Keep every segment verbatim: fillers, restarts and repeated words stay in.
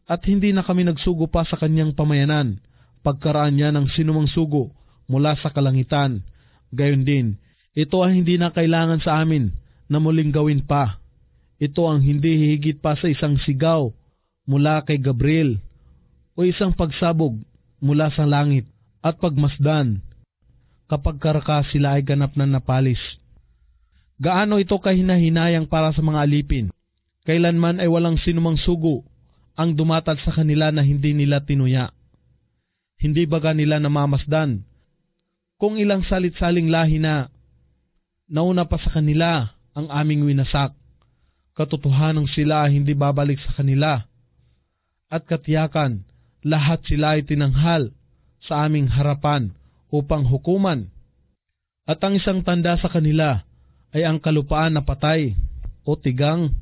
at hindi na kami nagsugo pa sa kanyang pamayanan, pagkaraan niya ng sinumang sugo mula sa kalangitan. Gayon din, ito ay hindi na kailangan sa amin na muling gawin pa. Ito ang hindi hihigit pa sa isang sigaw mula kay Gabriel o isang pagsabog mula sa langit at pagmasdan kapag karaka sila ay ganap na napalis. Gaano ito kahinahinayang para sa mga alipin. Kailanman ay walang sinumang sugo ang dumatad sa kanila na hindi nila tinuya. Hindi baga nila namamasdan kung ilang salit-saling lahi na nauna pa sa kanila ang aming winasak. Katotohanang sila ay hindi babalik sa kanila. At katiyakan, lahat sila ay tinanghal sa aming harapan upang hukuman. At ang isang tanda sa kanila ay ang kalupaan na patay o tigang.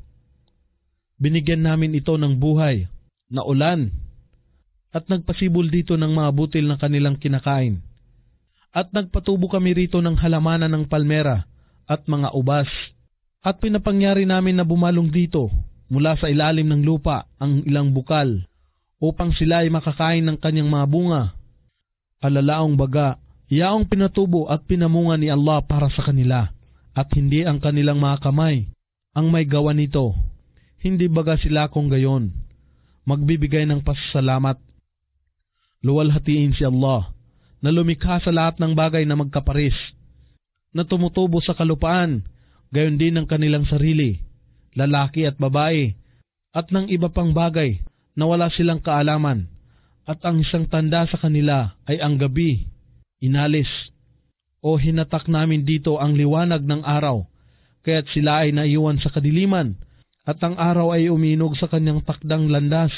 Binigyan namin ito ng buhay na ulan at nagpasibol dito ng mga butil na kanilang kinakain. At nagpatubo kami rito ng halamanan ng palmera at mga ubas. At pinapangyari namin na bumalong dito mula sa ilalim ng lupa ang ilang bukal upang sila ay makakain ng kanyang mga bunga. Alalaong baga, yaong pinatubo at pinamunga ni Allah para sa kanila at hindi ang kanilang mga kamay ang may gawa nito. Hindi baga sila kung gayon magbibigay ng pasasalamat. Luwalhatiin si Allah na lumikha sa lahat ng bagay na magkaparis, na tumutubo sa kalupaan, gayon din ng kanilang sarili, lalaki at babae, at ng iba pang bagay na wala silang kaalaman, at ang isang tanda sa kanila ay ang gabi, inalis, o hinatak namin dito ang liwanag ng araw, kaya't sila ay naiwan sa kadiliman, at ang araw ay uminog sa kanyang takdang landas.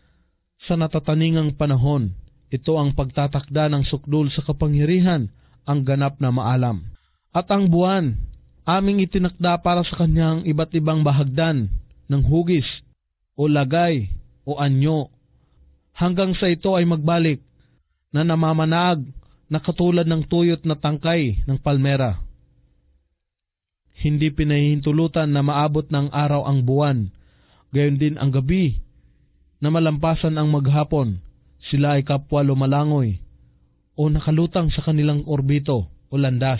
Sa natataningang panahon, ito ang pagtatakda ng sukdul sa kapangyarihan, ang ganap na maalam. At ang buwan, aming itinakda para sa kanyang iba't ibang bahagdan ng hugis, o lagay, o anyo, hanggang sa ito ay magbalik na namamanag na katulad ng tuyot na tangkay ng palmera. Hindi pinahihintulutan na maabot ng araw ang buwan, gayon din ang gabi, na malampasan ang maghapon, sila ay kapwa lumalangoy o nakalutang sa kanilang orbito o landas.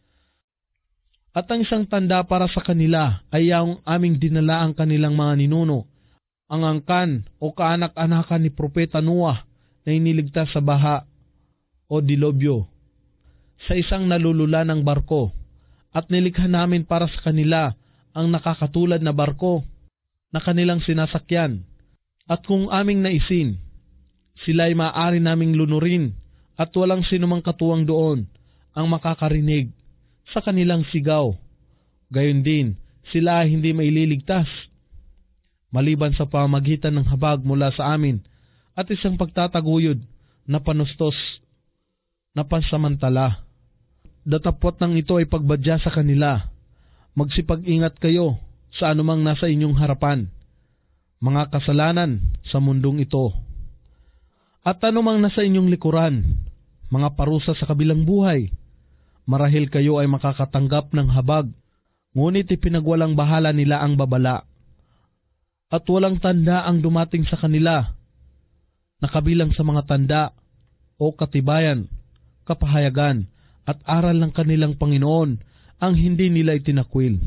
At ang isang tanda para sa kanila ay ang aming dinala ang kanilang mga ninuno, ang angkan o kaanak-anakan ni Propeta Noah na iniligtas sa baha o dilobyo sa isang nalulula ng barko, at nilikha namin para sa kanila ang nakakatulad na barko na kanilang sinasakyan. At kung aming naisin, sila ay maaari naming lunurin at walang sinumang katuwang doon ang makakarinig sa kanilang sigaw. Gayon din, sila ay hindi maililigtas, maliban sa pamagitan ng habag mula sa amin at isang pagtataguyod na panustos na pansamantala. Datapwat ng ito ay pagbadya sa kanila. Magsipag-ingat kayo sa anumang nasa inyong harapan, mga kasalanan sa mundong ito. At anumang nasa inyong likuran, mga parusa sa kabilang buhay. Marahil kayo ay makakatanggap ng habag, ngunit ipinagwalang bahala nila ang babala. At walang tanda ang dumating sa kanila, na kabilang sa mga tanda o katibayan, kapahayagan, at aral ng kanilang Panginoon ang hindi nila itinakwil.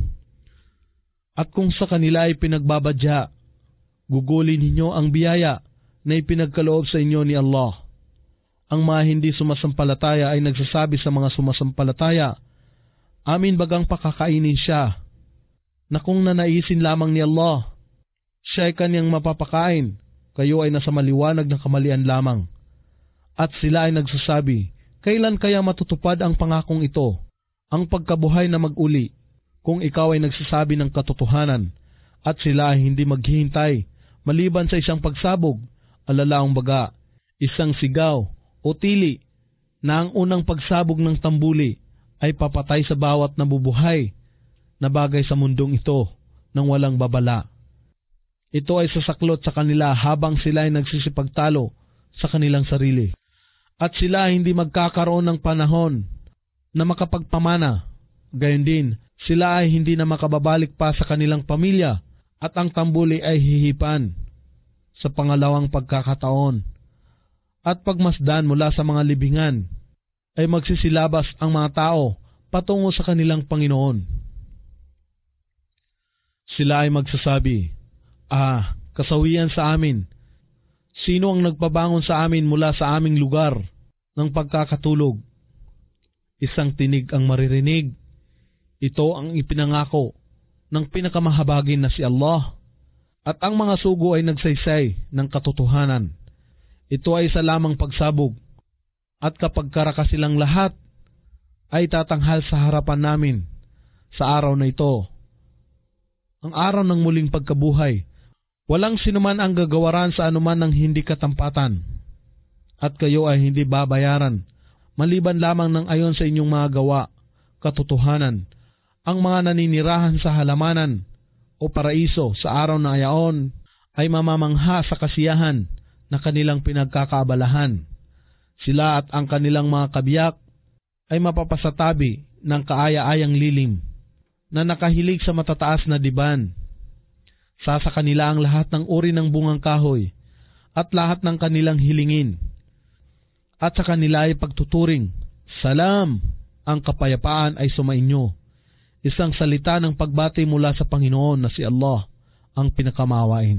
At kung sa kanila ay pinagbabadya, gugulin ninyo ang biyaya na ipinagkaloob sa inyo ni Allah. Ang mga hindi sumasampalataya ay nagsasabi sa mga sumasampalataya, amin bagang pakakainin siya, na kung nanaisin lamang ni Allah, siya ay kanyang mapapakain, kayo ay nasa maliwanag na kamalian lamang. At sila ay nagsasabi, kailan kaya matutupad ang pangakong ito, ang pagkabuhay na mag-uli, kung ikaw ay nagsasabi ng katotohanan, at sila ay hindi maghihintay, maliban sa isang pagsabog, alalaong baga, isang sigaw o tili, na ang unang pagsabog ng tambuli ay papatay sa bawat nabubuhay na bagay sa mundong ito nang walang babala. Ito ay sasaklot sa kanila habang sila ay nagsisipagtalo sa kanilang sarili. At sila ay hindi magkakaroon ng panahon na makapagpamana. Gayon din, sila ay hindi na makababalik pa sa kanilang pamilya at ang tambuli ay hihipan. sa pangalawang pagkakataon. At pagmasdan mula sa mga libingan, ay magsisilabas ang mga tao patungo sa kanilang Panginoon. Sila ay magsasabi, "Ah, kasawian sa amin. Sino ang nagpabangon sa amin mula sa aming lugar ng pagkakatulog?" Isang tinig ang maririnig. Ito ang ipinangako ng pinakamahabagin na si Allah. At ang mga sugo ay nagsaysay ng katotohanan. Ito ay isa lamang pagsabog. At kapag karaka silang lahat, ay tatanghal sa harapan namin sa araw na ito. Ang araw ng muling pagkabuhay, walang sinuman ang gagawaran sa anuman ng hindi katampatan. At kayo ay hindi babayaran, maliban lamang ng ayon sa inyong mga gawa, katotohanan. Ang mga naninirahan sa halamanan o paraiso sa araw na ayaon ay mamamangha sa kasiyahan na kanilang pinagkakaabalahan. Sila at ang kanilang mga kabiyak ay mapapasatabi ng kaaya-ayang lilim na nakahilig sa matataas na diban. Sasa kanila ang lahat ng uri ng bungang kahoy at lahat ng kanilang hilingin. At sa kanila ay pagtuturing, "Salam, ang kapayapaan ay sumainyo." Isang salita ng pagbati mula sa Panginoon na si Allah ang pinakamawain.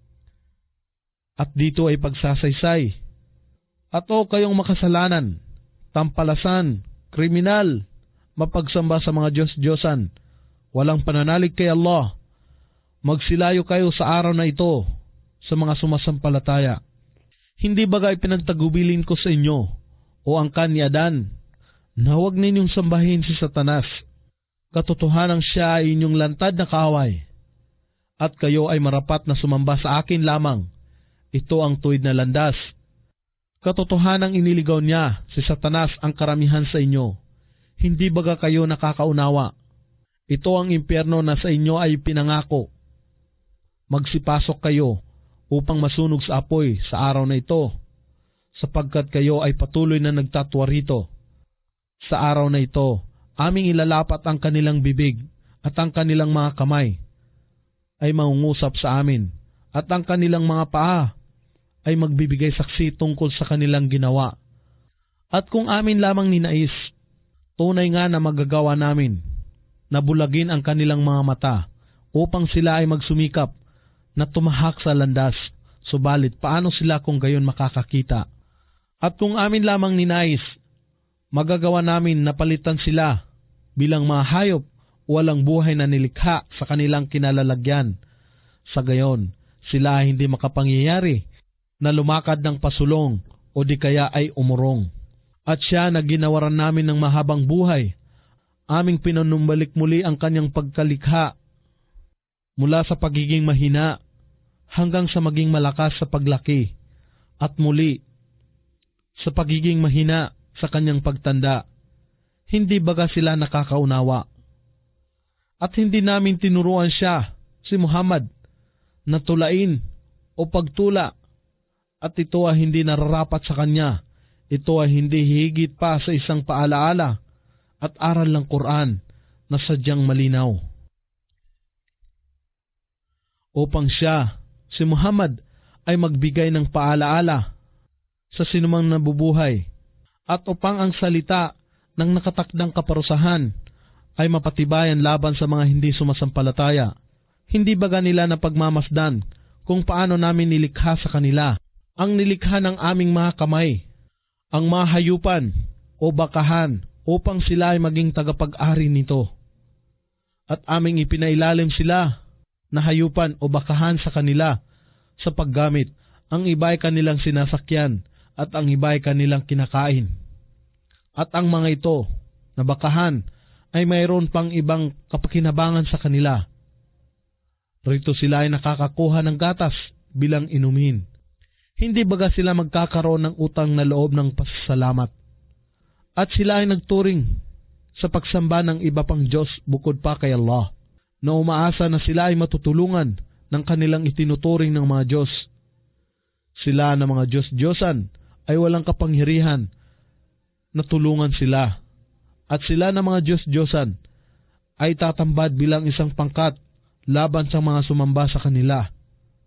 At dito ay pagsasaysay. "At o kayong makasalanan, tampalasan, kriminal, mapagsamba sa mga Diyos-Diyosan, walang pananalig kay Allah, magsilayo kayo sa araw na ito sa mga sumasampalataya. Hindi bagay pinagtagubilin ko sa inyo o angkan ni Adan na huwag ninyong sambahin si Satanas. Katotohanang siya ay inyong lantad na kaaway, at kayo ay marapat na sumamba sa akin lamang. Ito ang tuwid na landas. Katotohanang iniligaw niya si Satanas ang karamihan sa inyo. Hindi baga kayo nakakaunawa? Ito ang impyerno na sa inyo ay pinangako. Magsipasok kayo upang masunog sa apoy sa araw na ito, sapagkat kayo ay patuloy na nagtatwa rito. Sa araw na ito, aming ilalapat ang kanilang bibig at ang kanilang mga kamay ay mangungusap sa amin, at ang kanilang mga paa ay magbibigay saksi tungkol sa kanilang ginawa. At kung amin lamang ninais, tunay nga na magagawa namin na bulagin ang kanilang mga mata upang sila ay magsumikap na tumahak sa landas, subalit paano sila kung gayon makakakita? At kung amin lamang ninais, magagawa namin na palitan sila bilang mga hayop walang buhay na nilikha sa kanilang kinalalagyan. Sa gayon, sila ay hindi makapangyayari na lumakad ng pasulong o di kaya ay umurong. At siya na ginawaran namin ng mahabang buhay, aming pinanumbalik muli ang kanyang pagkalikha mula sa pagiging mahina hanggang sa maging malakas sa paglaki, at muli sa pagiging mahina sa kanyang pagtanda. Hindi baga sila nakakaunawa? At hindi namin tinuruan siya, si Muhammad, na tulain o pagtula, at ito ay hindi nararapat sa kanya. Ito ay hindi higit pa sa isang paalaala at aral ng Quran na sadyang malinaw. Upang siya, si Muhammad, ay magbigay ng paalaala sa sinumang nabubuhay, at upang ang salita ng nakatakdang kaparusahan ay mapatibayan laban sa mga hindi sumasampalataya. Hindi baga nila na pagmamasdan kung paano namin nilikha sa kanila ang nilikha ng aming mga kamay, ang mga hayupan o bakahan, upang sila ay maging tagapag-ari nito. At aming ipinailalim sila na hayupan o bakahan sa kanila sa paggamit. Ang iba ay kanilang sinasakyan at ang iba ay kanilang kinakain. At ang mga ito na bakahan ay mayroon pang ibang kapakinabangan sa kanila. Rito sila ay nakakakuha ng gatas bilang inumin. Hindi baga sila magkakaroon ng utang na loob ng pasasalamat. At sila ay nagturing sa pagsamba ng iba pang Diyos bukod pa kay Allah, na umaasa na sila ay matutulungan ng kanilang itinuturing ng mga Diyos. Sila na mga Diyos-Diyosan ay walang kapangyarihan na tulungan sila, at sila na mga Diyos-Diyosan ay tatambad bilang isang pangkat laban sa mga sumamba sa kanila.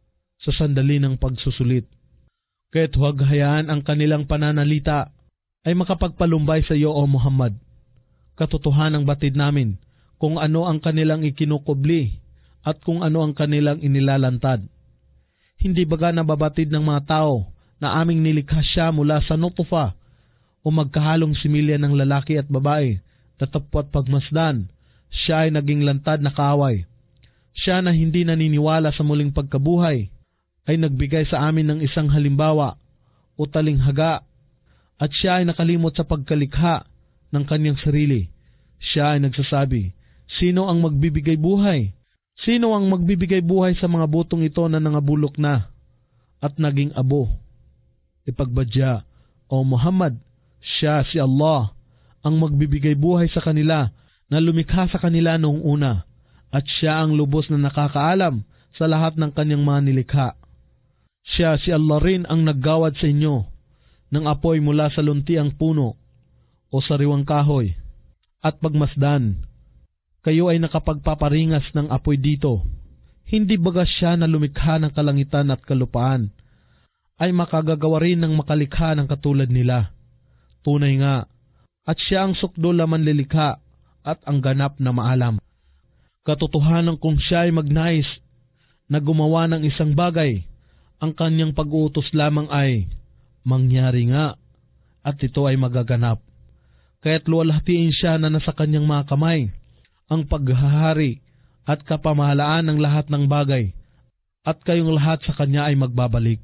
sa sandali ng pagsusulit. Kaya't huwag hayaan ang kanilang pananalita ay makapagpalumbay sa iyo, O Muhammad. Katotohanang batid namin kung ano ang kanilang ikinukubli at kung ano ang kanilang inilalantad. Hindi baga nababatid ng mga tao na aming nilikha siya mula sa nutfa o magkahalong similya ng lalaki at babae, tatapwat pagmasdan, siya ay naging lantad na kaaway. Siya na hindi naniniwala sa muling pagkabuhay ay nagbigay sa amin ng isang halimbawa o talinghaga at siya ay nakalimot sa pagkalikha ng kanyang sarili. Siya ay nagsasabi, sino ang magbibigay buhay? Sino ang magbibigay buhay sa mga butong ito na nangabulok na at naging abo? Ipagbadya, O Muhammad, siya si Allah ang magbibigay buhay sa kanila na lumikha sa kanila noong una at siya ang lubos na nakakaalam sa lahat ng kanyang mga nilikha. Siya si Allah rin ang naggawad sa inyo ng apoy mula sa luntiang puno o sariwang kahoy at pagmasdan. Kayo ay nakapagpaparingas ng apoy dito. Hindi baga siya na lumikha ng kalangitan at kalupaan ay makagagawa rin ng makalikha ng katulad nila. Tunay nga, at siya ang sukdo laman lilikha at ang ganap na maalam. Katotohanan kung siya ay magnais na gumawa ng isang bagay, ang kanyang pag-uutos lamang ay mangyari nga at ito ay magaganap. Kaya't luwalhatiin siya na nasa kanyang mga kamay ang paghahari at kapamahalaan ng lahat ng bagay at kayong lahat sa kanya ay magbabalik.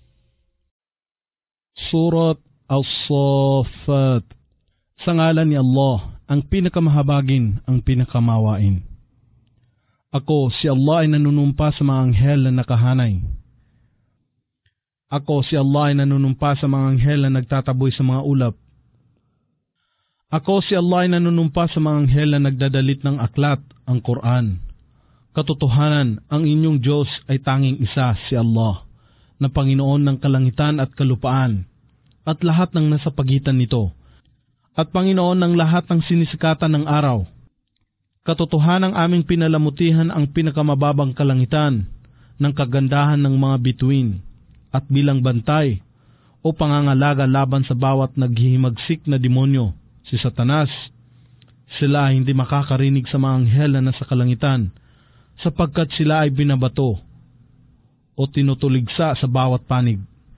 Surat As-Saffat. Sa ngalan ni Allah, ang pinakamahabagin, ang pinakamawain. Ako, si Allah ay nanunumpa sa mga anghel na nakahanay. Ako, si Allah ay nanunumpa sa mga anghel na nagtataboy sa mga ulap. Ako, si Allah ay nanunumpa sa mga anghel na nagdadalit ng aklat, ang Quran. Katotohanan, ang inyong Diyos ay tanging isa, si Allah, na Panginoon ng kalangitan at kalupaan, at lahat ng nasa pagitan nito, at Panginoon ng lahat ng sinisikatan ng araw. Katotohanang aming pinalamutihan ang pinakamababang kalangitan ng kagandahan ng mga bituin, at bilang bantay o pangangalaga laban sa bawat naghihimagsik na demonyo, si Satanas. Sila hindi makakarinig sa mga anghel na nasa kalangitan, sapagkat sila ay binabato o tinutuligsa sa bawat panig,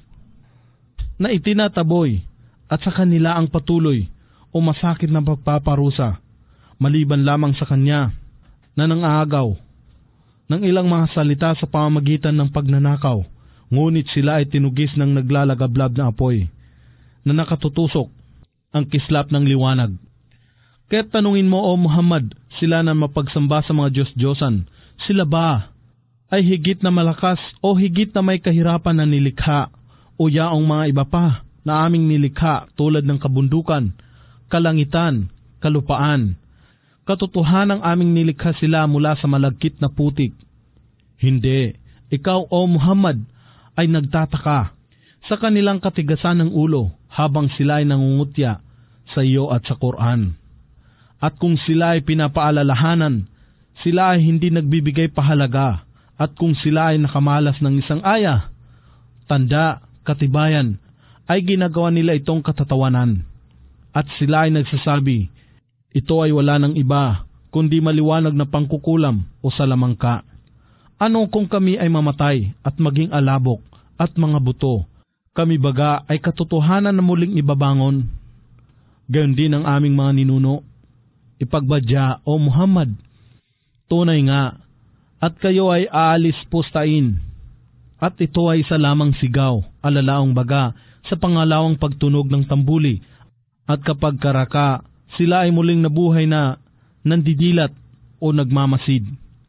na itinataboy at sa kanila ang patuloy o masakit na pagpaparusa, maliban lamang sa kanya na nangaagaw ng ilang mga salita sa pamamagitan ng pagnanakaw, ngunit sila ay tinugis ng naglalagablab na apoy na nakatutusok ang kislap ng liwanag. Kaya't tanungin mo, O Muhammad, sila na mapagsamba sa mga Diyos-Diyosan, sila ba ay higit na malakas o higit na may kahirapan na nilikha o yaong mga iba pa na aming nilikha tulad ng kabundukan, kalangitan, kalupaan? Katotohanang aming nilikha sila mula sa malagkit na putik. Hindi, ikaw, O Muhammad, ay nagtataka sa kanilang katigasan ng ulo habang sila ay nangungutya sa iyo at sa Quran. At kung sila ay pinapaalalahanan, sila ay hindi nagbibigay pahalaga. At kung sila ay nakamalas ng isang aya, tanda, katibayan, ay ginagawa nila itong katatawanan. At sila ay nagsasabi, ito ay wala ng iba, kundi maliwanag na pangkukulam o salamangka. Ano kung kami ay mamatay at maging alabok at mga buto? Kami baga ay katotohanan na muling ibabangon? Gayon din ang aming mga ninuno. Ipagbadya, O Muhammad, tunay nga, at kayo ay aalis pustain. At ito ay isa lamang sigaw, alalaong baga, sa pangalawang pagtunog ng tambuli. At kapag karaka, sila ay muling nabuhay na nandidilat o nagmamasid.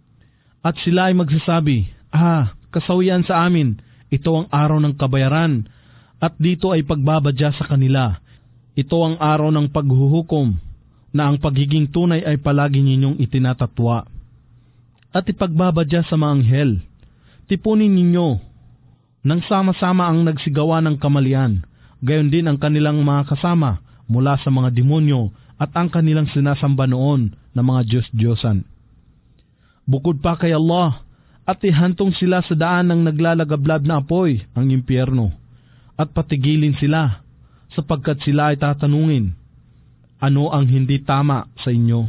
At sila ay magsasabi, ah, kasawian sa amin, ito ang araw ng kabayaran, at dito ay pagbabadya sa kanila. Ito ang araw ng paghuhukom, na ang pagiging tunay ay palagi ninyong itinatatwa. At ipagbabadya sa mga anghel, tipunin ninyo, nang sama-sama ang nagsigawa ng kamalian, gayon din ang kanilang mga kasama mula sa mga demonyo at ang kanilang sinasamba noon na mga Diyos-Diyosan. Bukod pa kay Allah, at ihantong sila sa daan ng naglalagablab na apoy, ang impyerno, at patigilin sila, sapagkat sila ay tatanungin, ano ang hindi tama sa inyo?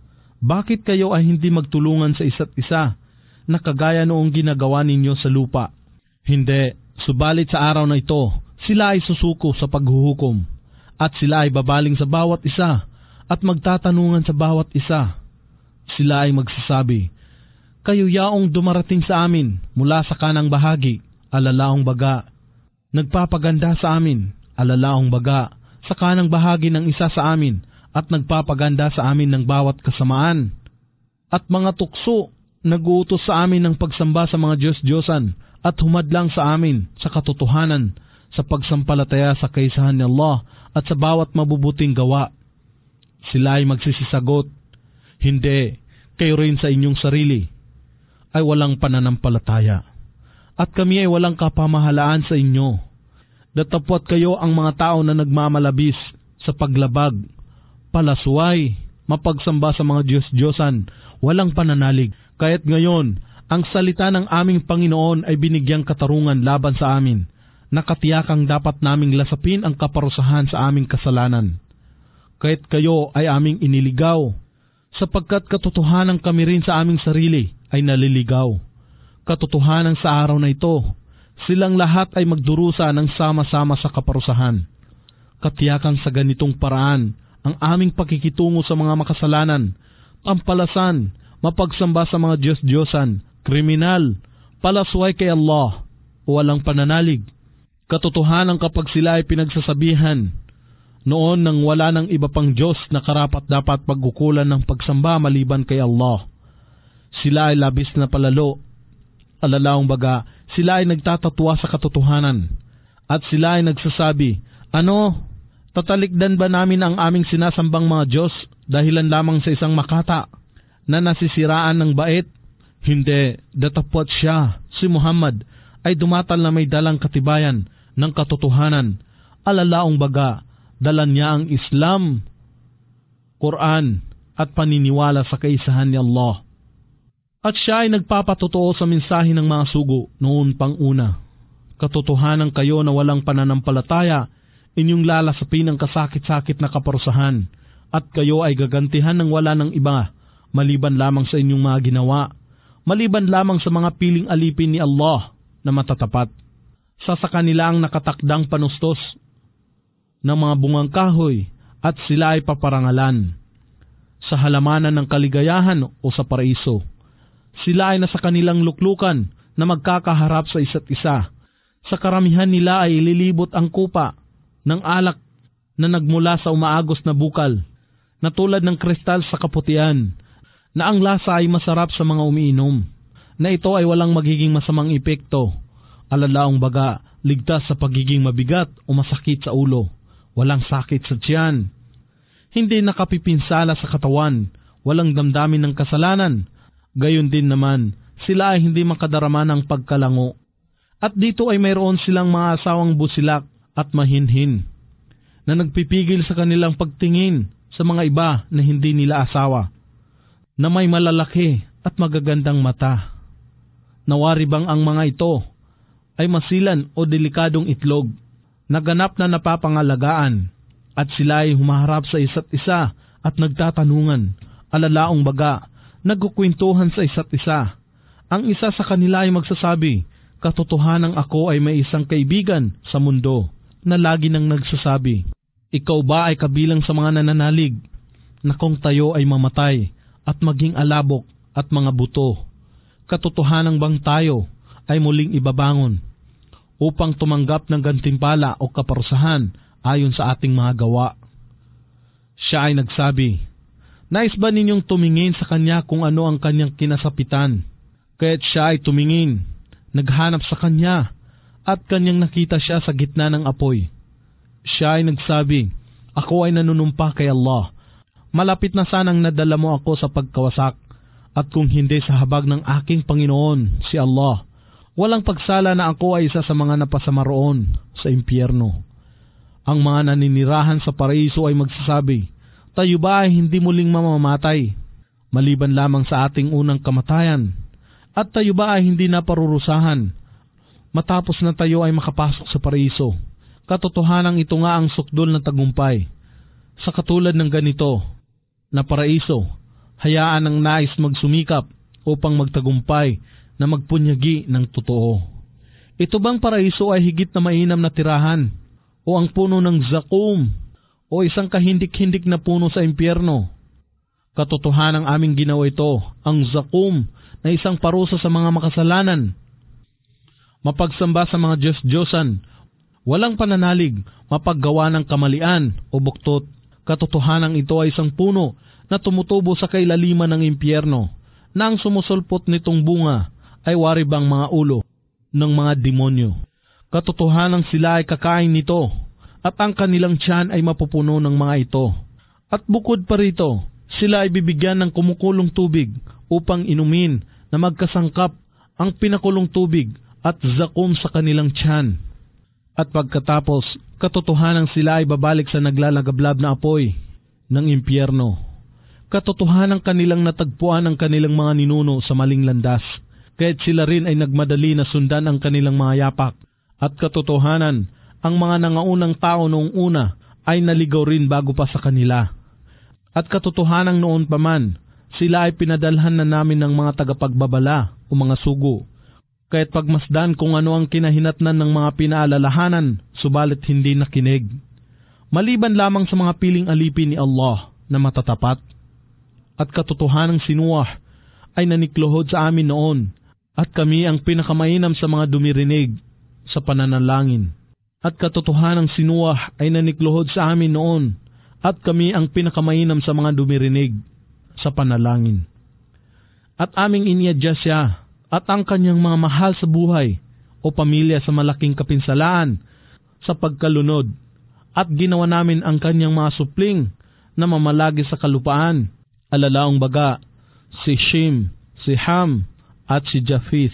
Bakit kayo ay hindi magtulungan sa isa't isa, na kagaya noong ginagawa ninyo sa lupa? Hindi, subalit sa araw na ito, sila ay susuko sa paghuhukom, at sila ay babaling sa bawat isa, at magtatanungan sa bawat isa. Sila ay magsasabi, kayo yaong dumarating sa amin mula sa kanang bahagi, alalaong baga. Nagpapaganda sa amin, alalaong baga, sa kanang bahagi ng isa sa amin, at nagpapaganda sa amin ng bawat kasamaan. At mga tukso, naguutos sa amin ng pagsamba sa mga Diyos-Diyosan, at humadlang sa amin sa katotohanan, sa pagsampalataya sa kaisahan ni Allah, at sa bawat mabubuting gawa. Sila ay magsisisagot, hindi, kayo rin sa inyong sarili ay walang pananampalataya, at kami ay walang kapamahalaan sa inyo. Datapwat kayo ang mga tao na nagmamalabis sa paglabag, palasway, mapagsamba sa mga Diyos-Diyosan, walang pananalig. Kaya't ngayon, ang salita ng aming Panginoon ay binigyang katarungan laban sa amin, nakatiyakang dapat naming lasapin ang kaparusahan sa aming kasalanan. Kaya't kayo ay aming iniligaw, sapagkat katotohanan kami rin sa aming sarili ay naliligaw. Katotohanan sa araw na ito, silang lahat ay magdurusa ng sama-sama sa kaparusahan. Katiyakan sa ganitong paraan ang aming pakikitungo sa mga makasalanan, pampalasan, mapagsamba sa mga Diyos-Diyosan, kriminal, palasway kay Allah, walang pananalig. Katotohanan kapag sila ay pinagsasabihan, noon nang wala ng iba pang Diyos na karapat-dapat pagkukulan ng pagsamba maliban kay Allah. Sila ay labis na palalo. Alalaong baga, sila ay nagtatatwa sa katotohanan. At sila ay nagsasabi, ano, tatalikdan ba namin ang aming sinasambang mga Diyos dahilan lamang sa isang makata na nasisiraan ng bait? Hindi, datapwat siya, si Muhammad, ay dumatal na may dalang katibayan ng katotohanan. Alalaong baga, dala niya ang Islam, Quran, at paniniwala sa kaisahan ni Allah. At siya ay nagpapatotoo sa mensahe ng mga sugo noon pang una. Katotohanan kayo na walang pananampalataya, inyong lalasapin ang kasakit-sakit na kaparusahan, at kayo ay gagantihan ng wala ng iba, maliban lamang sa inyong mga ginawa, maliban lamang sa mga piling alipin ni Allah na matatapat. Sa sa kanila ang nakatakdang panustos ng mga bungang kahoy, at sila ay paparangalan sa halamanan ng kaligayahan o sa paraiso. Sila ay nasa kanilang luklukan na magkakaharap sa isa't isa. Sa karamihan nila ay ililibot ang kupa ng alak na nagmula sa umaagos na bukal, na tulad ng kristal sa kaputian, na ang lasa ay masarap sa mga umiinom, na ito ay walang magiging masamang epekto. Alalaong baga, ligtas sa pagiging mabigat o masakit sa ulo, walang sakit sa tiyan, hindi nakapipinsala sa katawan, walang damdamin ng kasalanan. Gayon din naman, sila ay hindi makadarama ng pagkalango. At dito ay mayroon silang mga asawang busilak at mahinhin, na nagpipigil sa kanilang pagtingin sa mga iba na hindi nila asawa, na may malalaki at magagandang mata. Nawari bang ang mga ito ay masilan o delikadong itlog, naganap na napapangalagaan, at sila ay humaharap sa isa't isa at nagtatanungan, alalaong baga, nagkukwentuhan sa isa't isa. Ang isa sa kanila ay magsasabi, katotohanang ako ay may isang kaibigan sa mundo na lagi nang nagsasabi, ikaw ba ay kabilang sa mga nananalig na kung tayo ay mamatay at maging alabok at mga buto, katotohanang bang tayo ay muling ibabangon upang tumanggap ng gantimpala o kaparusahan ayon sa ating mga gawa? Siya ay nagsabi, nais ba ninyong tumingin sa kanya kung ano ang kanyang kinasapitan? Kaya't siya ay tumingin, naghanap sa kanya, at kanyang nakita siya sa gitna ng apoy. Siya ay nagsabi, ako ay nanunumpa kay Allah. Malapit na sanang nadala mo ako sa pagkawasak, at kung hindi sa habag ng aking Panginoon, si Allah, walang pagsala na ako ay isa sa mga napasama roon sa impyerno. Ang mga naninirahan sa paraiso ay magsasabi, tayo ba ay hindi muling mamamatay, maliban lamang sa ating unang kamatayan, At tayo ba ay hindi naparurusahan matapos na tayo ay makapasok sa paraiso? Katotohanan ito nga ang sukdol ng tagumpay. Sa katulad ng ganito na paraiso, hayaan ang nais magsumikap upang magtagumpay na magpunyagi ng totoo. Ito bang paraiso ay higit na mainam na tirahan o ang puno ng zakum o isang kahindik-hindik na puno sa impyerno? Katotohanan ang aming ginawa ito, ang zakum na isang parusa sa mga makasalanan. Mapagsamba sa mga Diyos-Diyosan, walang pananalig, mapaggawa ng kamalian o buktot. Katotohanan ito ay isang puno na tumutubo sa kailaliman ng impyerno, na ang sumusulpot nitong bunga ay waribang mga ulo ng mga demonyo. Katotohanan sila ay kakain nito, at ang kanilang tiyan ay mapupuno ng mga ito. At bukod pa rito, sila ay bibigyan ng kumukulong tubig upang inumin na magkasangkap ang pinakulong tubig at zakum sa kanilang tiyan. At pagkatapos, katotohanan sila ay babalik sa naglalagablab na apoy ng impyerno. Katotohanan kanilang natagpuan ang kanilang mga ninuno sa maling landas, kaya't sila rin ay nagmadali na sundan ang kanilang mga yapak. At katotohanan, ang mga nangaunang tao noong una ay naligaw rin bago pa sa kanila. At katotohanan noon pa man, sila ay pinadalhan na namin ng mga tagapagbabala o mga sugo. Kaya't pagmasdan kung ano ang kinahinatnan ng mga pinaalalahanan, subalit hindi nakinig. Maliban lamang sa mga piling alipin ni Allah na matatapat. At katotohanang si Noah ay nanikluhod sa amin noon, at kami ang pinakamainam sa mga dumirinig sa pananalangin. At katotohanang si Noah ay nanikluhod sa amin noon, at kami ang pinakamainam sa mga dumirinig sa panalangin. At aming iniadya siya at ang kanyang mga mahal sa buhay o pamilya sa malaking kapinsalaan sa pagkalunod, at ginawa namin ang kanyang mga supling na mamalagi sa kalupaan, alalaong baga, si Shem, si Ham, at si Japheth.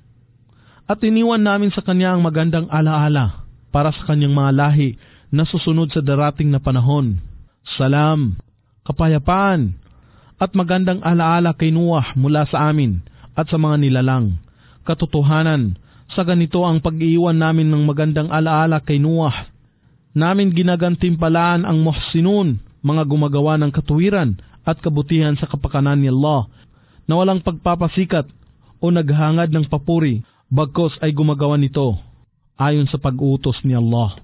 At iniwan namin sa kanya ang magandang alaala para sa kanyang mga lahi na susunod sa darating na panahon. Salam, kapayapaan, at magandang alaala kay Noah mula sa amin at sa mga nilalang. Katotohanan, sa ganito ang pag-iiwan namin ng magandang alaala kay Noah. Namin ginagantimpalaan ang muhsinun, mga gumagawa ng katuwiran at kabutihan sa kapakanan ni Allah, na walang pagpapasikat o naghangad ng papuri, bagkos ay gumagawa nito ayon sa pag-utos ni Allah.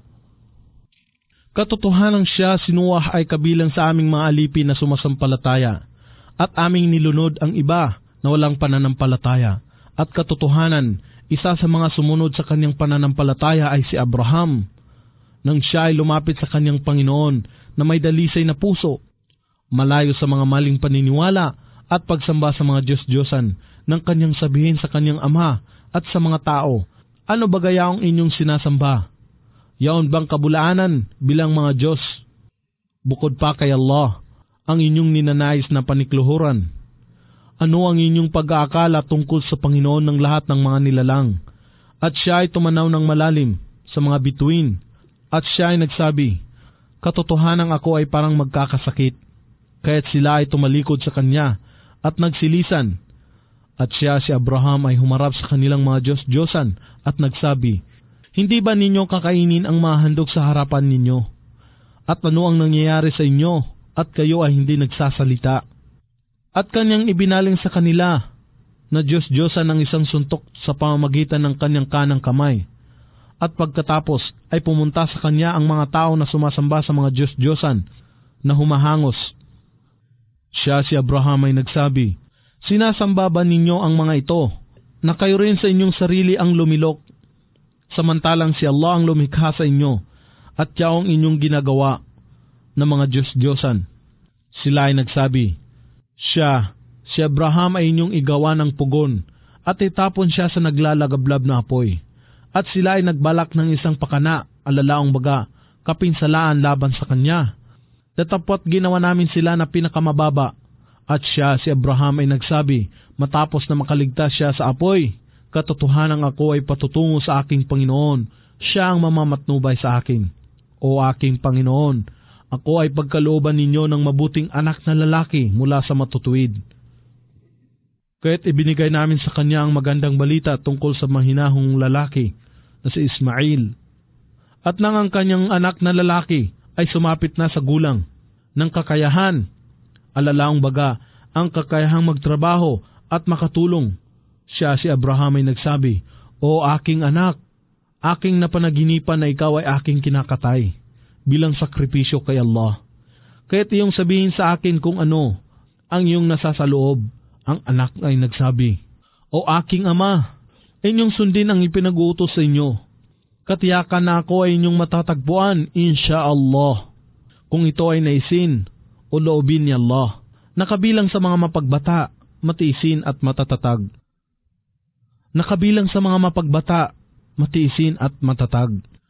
Katotohanan siya, si Noah ay kabilang sa aming mga alipin na sumasampalataya, at aming nilunod ang iba na walang pananampalataya. At katotohanan, isa sa mga sumunod sa kanyang pananampalataya ay si Abraham, nang siya ay lumapit sa kanyang Panginoon na may dalisay na puso, malayo sa mga maling paniniwala at pagsamba sa mga Diyos-Diyosan, nang kanyang sabihin sa kanyang ama at sa mga tao, ano ba gaya ang inyong sinasamba? Yaon bang kabulaanan bilang mga Diyos? Bukod pa kay Allah, ang inyong ninanais na panikluhuran. Ano ang inyong pag-aakala tungkol sa Panginoon ng lahat ng mga nilalang? At siya ay tumanaw ng malalim sa mga bituin, at siya ay nagsabi, katotohanan ako ay parang magkakasakit. Kaya't sila ay tumalikod sa kanya at nagsilisan. At siya, si Abraham, ay humarap sa kanilang mga Diyos-Diyosan at nagsabi, hindi ba ninyo kakainin ang mga handog sa harapan ninyo? At ano ang nangyayari sa inyo at kayo ay hindi nagsasalita? At kanyang ibinaling sa kanila na Diyos-Diyosan ang isang suntok sa pamamagitan ng kanyang kanang kamay. At pagkatapos ay pumunta sa kanya ang mga tao na sumasamba sa mga Diyos-Diyosan na humahangos. Siya, si Abraham, ay nagsabi, sinasamba ba ninyo ang mga ito na kayo rin sa inyong sarili ang lumilok, samantalang si Allah ang lumikha sa inyo at yaong inyong ginagawa ng mga Diyos-Diyosan? Sila ay nagsabi, siya, si Abraham ay inyong igawa ng pugon at itapon siya sa naglalagablab na apoy. At sila ay nagbalak ng isang pakana, alalaong baga, kapinsalaan laban sa kanya. Datapot ginawa namin sila na pinakamababa. At siya, si Abraham, ay nagsabi, matapos na makaligtas siya sa apoy, katotohanan ako ay patutungo sa aking Panginoon, siya ang mamamatnubay sa akin. O aking Panginoon, ako ay pagkalooban ninyo ng mabuting anak na lalaki mula sa matutuwid. Kaya't ibinigay namin sa kanya ang magandang balita tungkol sa mahinahong lalaki na si Ismail. At nang ang kanyang anak na lalaki ay sumapit na sa gulang ng kakayahan, alalaong baga ang kakayahang magtrabaho at makatulong, siya si Abraham ay nagsabi, "O aking anak, aking napanaginipan na ikaw ay aking kinakatay bilang sakripisyo kay Allah. Kaya't iyong sabihin sa akin kung ano ang iyong nasasaloob." Ang anak ay nagsabi, "O aking ama, inyong sundin ang ipinag-uutos sa inyo. Katiyakan na ako ay inyong matatagpuan, insha'Allah, kung ito ay naisin o loobin ni Allah, nakabilang sa mga mapagbata, matiisin at matatatag." Nakabilang sa mga mapagbata, matiisin at matatag.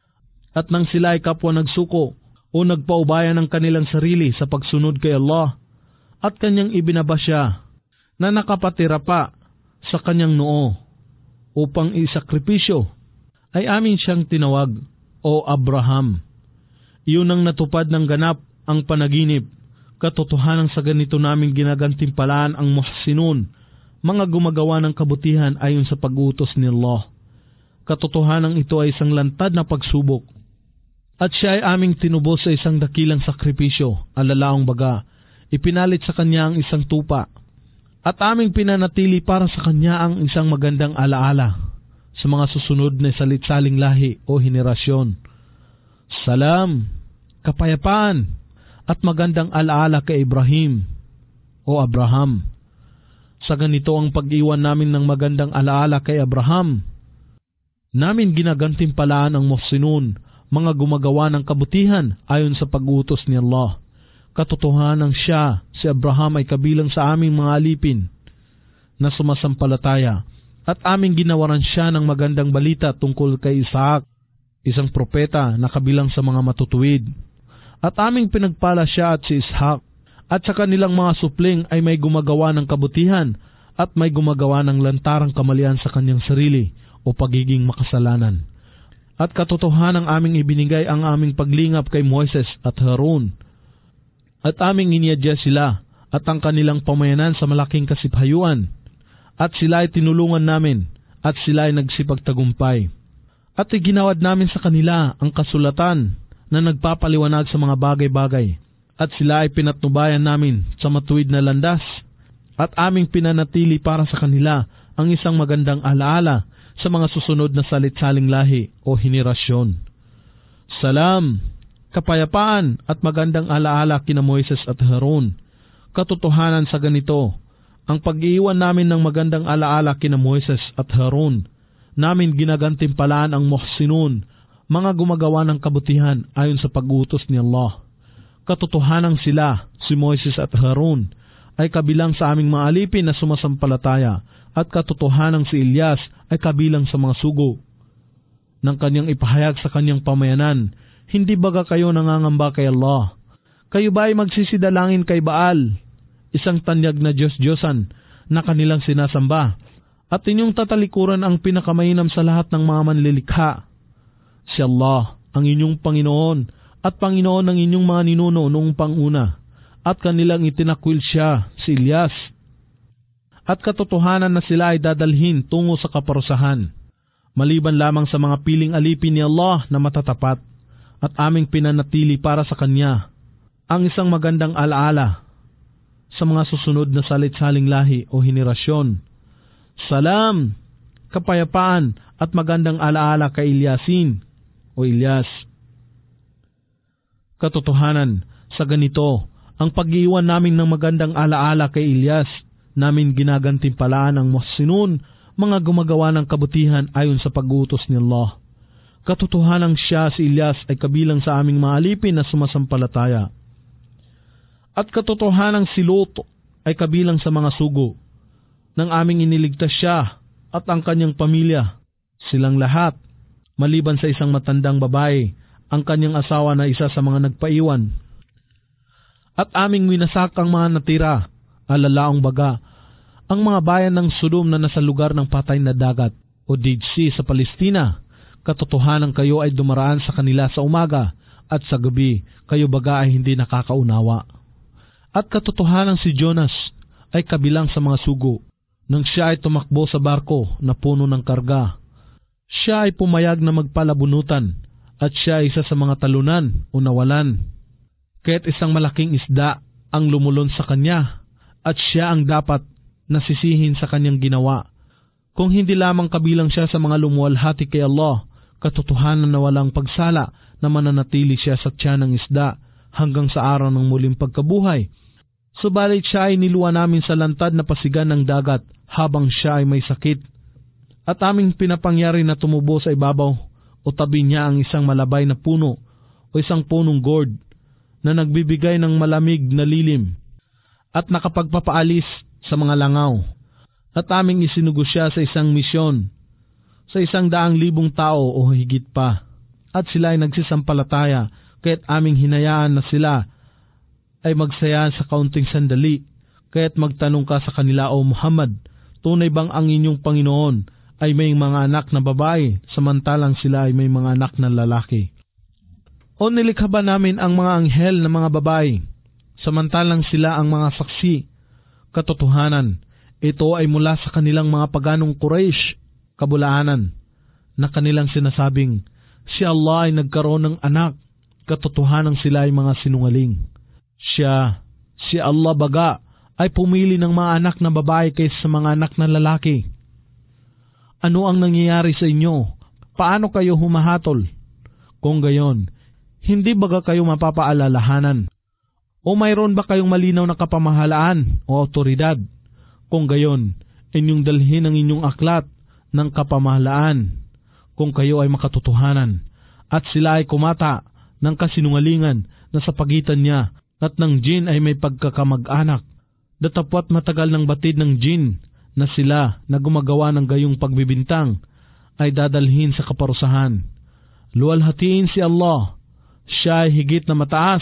At nang sila ay kapwa nagsuko o nagpaubaya ng kanilang sarili sa pagsunod kay Allah, at kanyang ibinaba siya na nakapatira pa sa kanyang noo upang isakripisyo, ay amin siyang tinawag, "O Abraham." Iyon ang natupad ng ganap ang panaginip. Katotohanan sa ganito namin ginagantimpalaan ang muhsinun, mga gumagawa ng kabutihan ayon sa pag-utos ni Allah. Katotohanan ito ay isang lantad na pagsubok. At siya ay aming tinubos sa isang dakilang sakripisyo, alalaong baga, ipinalit sa kanya ang isang tupa. At aming pinanatili para sa kanya ang isang magandang alaala sa mga susunod na salitsaling lahi o henerasyon. Salam, kapayapaan, at magandang alaala kay Ibrahim o Abraham. Sa ganito ang pag-iwan namin ng magandang alaala kay Abraham. Namin ginagantimpalaan ang muhsinun, mga gumagawa ng kabutihan ayon sa pag-utos ni Allah. Katotohanan siya, si Abraham ay kabilang sa aming mga alipin na sumasampalataya, at aming ginawaran siya ng magandang balita tungkol kay Isaac, isang propeta na kabilang sa mga matutuwid. At aming pinagpala siya at si Ishak, at sa kanilang mga supling ay may gumagawa ng kabutihan at may gumagawa ng lantarang kamalian sa kanyang sarili o pagiging makasalanan. At katotohanan aming ibinigay ang aming paglingap kay Moises at Harun, at aming iniadya sila at ang kanilang pamayanan sa malaking kasiphayuan, at sila ay tinulungan namin, at sila ay nagsipagtagumpay. At iginawad namin sa kanila ang kasulatan na nagpapaliwanag sa mga bagay-bagay, at sila ay pinatnubayan namin sa matuwid na landas, at aming pinanatili para sa kanila ang isang magandang alaala sa mga susunod na salitsaling lahi o henerasyon. Salam, kapayapaan at magandang alaala kina Moises at Harun. Katotohanan sa ganito, ang pag-iiwan namin ng magandang alaala kina Moises at Harun, namin ginagantimpalaan ang muhsinun, mga gumagawa ng kabutihan ayon sa pag-utos ni Allah. Katotohanan sila, si Moises at Harun, ay kabilang sa aming mga alipin na sumasampalataya, at katotohanan si Ilyas ay kabilang sa mga sugo ng kanyang ipahayag sa kanyang pamayanan. Hindi baga kayo nangangamba kay Allah? Kayo ba ay magsisidalangin kay Baal, isang tanyag na Diyos-Diyosan na kanilang sinasamba, at inyong tatalikuran ang pinakamainam sa lahat ng mga manlilikha? Si Allah, ang inyong Panginoon, at Panginoon ng inyong mga ninuno noong panguna, at kanilang itinakwil siya, si Ilyas. At katotohanan na sila ay dadalhin tungo sa kaparusahan, maliban lamang sa mga piling alipin ni Allah na matatapat, at aming pinanatili para sa Kanya ang isang magandang alaala sa mga susunod na salitsaling lahi o henerasyon. Salam, kapayapaan at magandang alaala kay Ilyasin o Ilyas. Katotohanan sa ganito, ang pag-iwan namin ng magandang alaala kay Ilyas, namin ginagantimpalaan ang muhsinun, mga gumagawa ng kabutihan ayon sa pag-utos ni Allah. Katotohanan siya, si Ilyas, ay kabilang sa aming mga alipin na sumasampalataya. At katotohanan si Lot ay kabilang sa mga sugo nang aming iniligtas siya at ang kanyang pamilya, silang lahat, maliban sa isang matandang babae, ang kanyang asawa na isa sa mga nagpaiwan. At aming winasak ang mga natira, alalaong baga, ang mga bayan ng Sodom na nasa lugar ng patay na dagat o Dead Sea sa Palestina. Katotohanan kayo ay dumaraan sa kanila sa umaga, at sa gabi kayo baga ay hindi nakakaunawa. At katotohanan si Jonas ay kabilang sa mga sugo nang siya ay tumakbo sa barko na puno ng karga. Siya ay pumayag na magpalabunutan at siya ay isa sa mga talunan o nawalan. Kaya't isang malaking isda ang lumulon sa kanya at siya ang dapat nasisihin sa kanyang ginawa. Kung hindi lamang kabilang siya sa mga lumuwalhati kay Allah, katotohanan na walang pagsala na mananatili siya sa tiyan ng isda hanggang sa araw ng muling pagkabuhay. Subalit siya ay niluwa namin sa lantad na pasigan ng dagat habang siya ay may sakit. At aming pinapangyari na tumubo sa ibabaw o tabi niya ang isang malabay na puno o isang punong gourd na nagbibigay ng malamig na lilim at nakapagpapaalis sa mga langaw. At aming isinugo siya sa isang misyon sa isang daang libong tao o higit pa. At sila ay nagsisampalataya, kaya't aming hinayaan na sila ay magsaya sa kaunting sandali. Kaya't magtanong ka sa kanila, O Muhammad, tunay bang ang inyong Panginoon ay may mga anak na babae, samantalang sila ay may mga anak na lalaki? O nilikha ba namin ang mga anghel na mga babae, samantalang sila ang mga saksi? Katotohanan, ito ay mula sa kanilang mga paganong Quraysh, kabulaanan, na kanilang sinasabing, si Allah ay nagkaroon ng anak, katotohanan sila ay mga sinungaling. Siya, si Allah baga, ay pumili ng mga anak na babae kaysa sa mga anak na lalaki. Ano ang nangyayari sa inyo? Paano kayo humahatol? Kung gayon, hindi baga kayo mapapaalalahanan? O mayroon ba kayong malinaw na kapamahalaan o otoridad? Kung gayon, inyong dalhin ang inyong aklat ng kapamahalaan kung kayo ay makatotohanan. At sila ay kumata ng kasinungalingan na sa pagitan niya at ng jin ay may pagkakamag-anak. Datapwat matagal ng batid ng jin na sila na gumagawa ng gayong pagbibintang ay dadalhin sa kaparusahan. Luwalhatiin si Allah, siya ay higit na mataas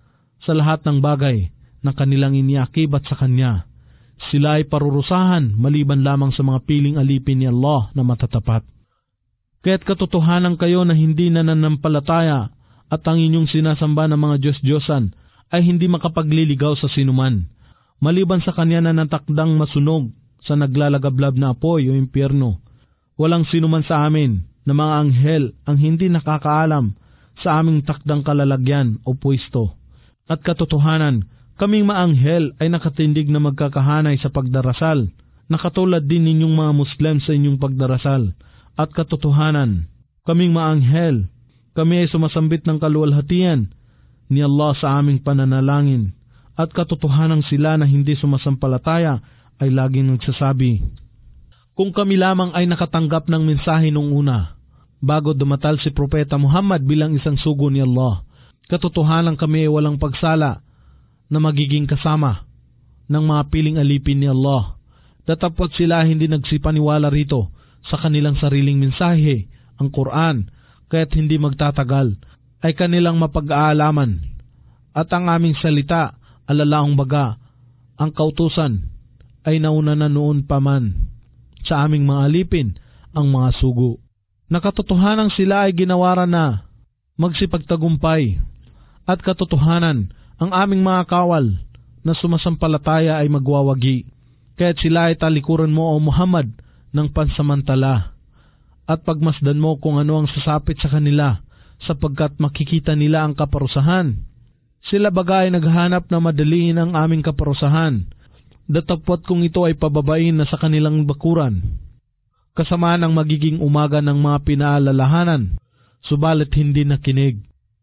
sa lahat ng bagay na kanilang iniakibat sa kanya. Sila ay parurusahan maliban lamang sa mga piling alipin ni Allah na matatapat. Kaya't katotohanan kayo na hindi nananampalataya at ang inyong sinasamba ng mga Diyos-Diyosan ay hindi makapagliligaw sa sinuman, maliban sa kanya na natakdang masunog sa naglalagablab na apoy o impyerno. Walang sinuman sa amin na mga anghel ang hindi nakakaalam sa aming takdang kalalagyan o pwesto. At katotohanan, kaming maanghel ay nakatindig na magkakahanay sa pagdarasal, na katulad din ninyong mga Muslim sa inyong pagdarasal. At katotohanan, kaming maanghel, kami ay sumasambit ng kaluwalhatian ni Allah sa aming pananalangin. At katotohanan sila na hindi sumasampalataya ay laging nagsasabi, kung kami lamang ay nakatanggap ng mensahe nung una, bago dumatal si Propeta Muhammad bilang isang sugo ni Allah, katotohanan kami ay walang pagsala na magiging kasama ng mga piling alipin ni Allah. Datapwat sila hindi nagsipaniwala rito sa kanilang sariling mensahe, ang Quran, kaya't hindi magtatagal ay kanilang mapag-aalaman. At ang aming salita, alalaong baga, ang kautusan ay nauna na noon pa man sa aming mga alipin, ang mga sugo. Nakatotohanan sila ay ginawaran na magsipagtagumpay. At katotohanan, ang aming mga kawal na sumasampalataya ay magwawagi. Kaya't sila ay talikuran mo, O Muhammad, ng pansamantala. At pagmasdan mo kung ano ang sasapit sa kanila, sapagkat makikita nila ang kaparusahan. Sila baga ay naghanap na madaliin ang aming kaparusahan. Datapwat kung ito ay pababain na sa kanilang bakuran, kasama ng magiging umaga ng mga pinaalalahanan, subalit hindi nakinig.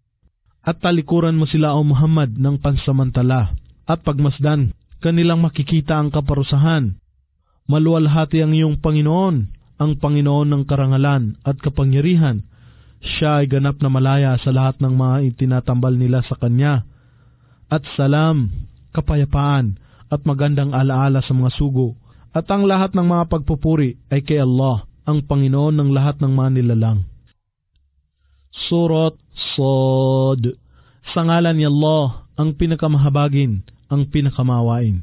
At talikuran mo sila, O Muhammad, ng pansamantala, at pagmasdan, kanilang makikita ang kaparusahan. Maluwalhati ang iyong Panginoon, ang Panginoon ng karangalan at kapangyarihan. Siya ay ganap na malaya sa lahat ng mga itinatambal nila sa Kanya. At salam, kapayapaan, at magandang alaala sa mga sugo. At ang lahat ng mga pagpupuri ay kay Allah, ang Panginoon ng lahat ng mga nilalang. Surat Sad. Sa ngalan ni Allah, ang pinakamahabagin, ang pinakamawain.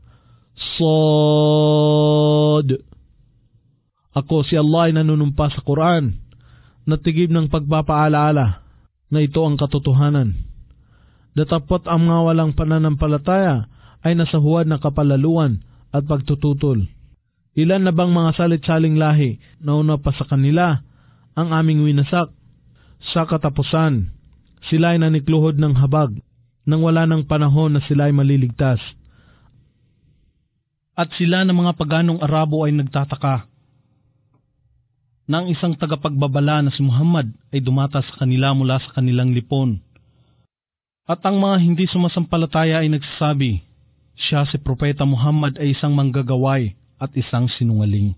Sad. Ako si Allah ay nanunumpa sa Quran, natigib ng pagpapaalaala na ito ang katotohanan. Datapot ang mga walang pananampalataya ay nasa huwad na kapalaluan at pagtututol. Ilan na bang mga salit-saling lahi na una pa sa kanila ang aming winasak? Sa katapusan, sila ay nanikluhod ng habag nang wala ng panahon na sila ay maliligtas. At sila ng mga paganong Arabo ay nagtataka na ang isang tagapagbabala na si Muhammad ay dumata sa kanila mula sa kanilang lipon. At ang mga hindi sumasampalataya ay nagsasabi, siya si Propeta Muhammad ay isang manggagaway at isang sinungaling.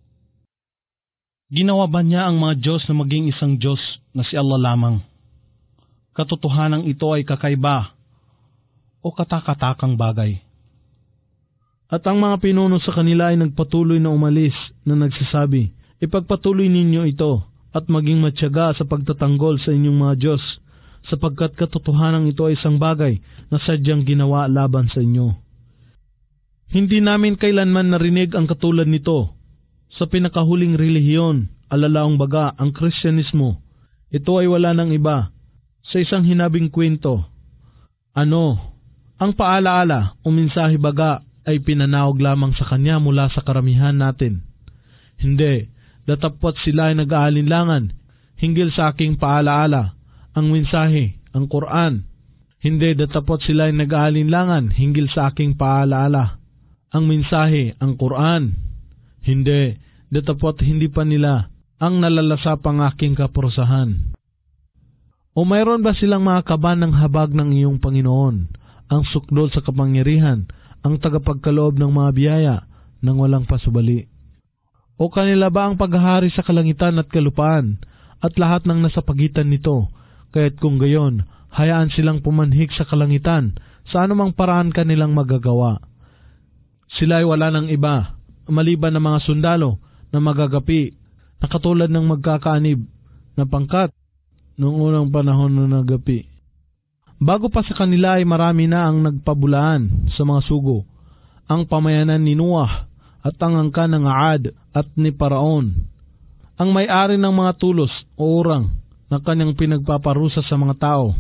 Ginawa ba niya ang mga Diyos na maging isang Diyos na si Allah lamang? Katotohanan ito ay kakaiba o katakatakang bagay. At ang mga pinuno sa kanila ay nagpatuloy na umalis na nagsasabi, ipagpatuloy ninyo ito at maging matyaga sa pagtatanggol sa inyong mga Diyos, sapagkat katotohanan ito ay isang bagay na sadyang ginawa laban sa inyo. Hindi namin kailanman narinig ang katulad nito sa pinakahuling relihiyon, alalaong baga ang Kristyanismo. Ito ay wala ng iba sa isang hinabing kwento. Ano, ang paalaala o mensahe baga ay pinanawag lamang sa kanya mula sa karamihan natin. Hindi, datapwat sila ay nag-aalinlangan hinggil sa aking paalaala, ang mensahe, ang Quran. Hindi, datapwat sila ay nag-aalinlangan hinggil sa aking paalaala, ang mensahe, ang Quran. Hindi, datapwat hindi pa nila ang nalalasap ang aking kaparusahan. O mayroon ba silang mga kaban ng habag ng iyong Panginoon, ang sukdol sa kapangyarihan, ang tagapagkaloob ng mga biyaya nang walang pasubali? O kanila ba ang paghahari sa kalangitan at kalupaan at lahat ng nasa pagitan nito? Kaya't kung gayon, hayaan silang pumanhik sa kalangitan sa anumang paraan kanilang magagawa. Sila ay wala ng iba, maliban ng mga sundalo na magagapi na katulad ng magkakaanib na pangkat noong unang panahon na nagapi. Bago pa sa kanila ay marami na ang nagpabulaan sa mga sugo, ang pamayanan ni Noah at ang angkan ng Aad at ni Paraon, ang may-ari ng mga tulos o urang na kanyang pinagpaparusa sa mga tao,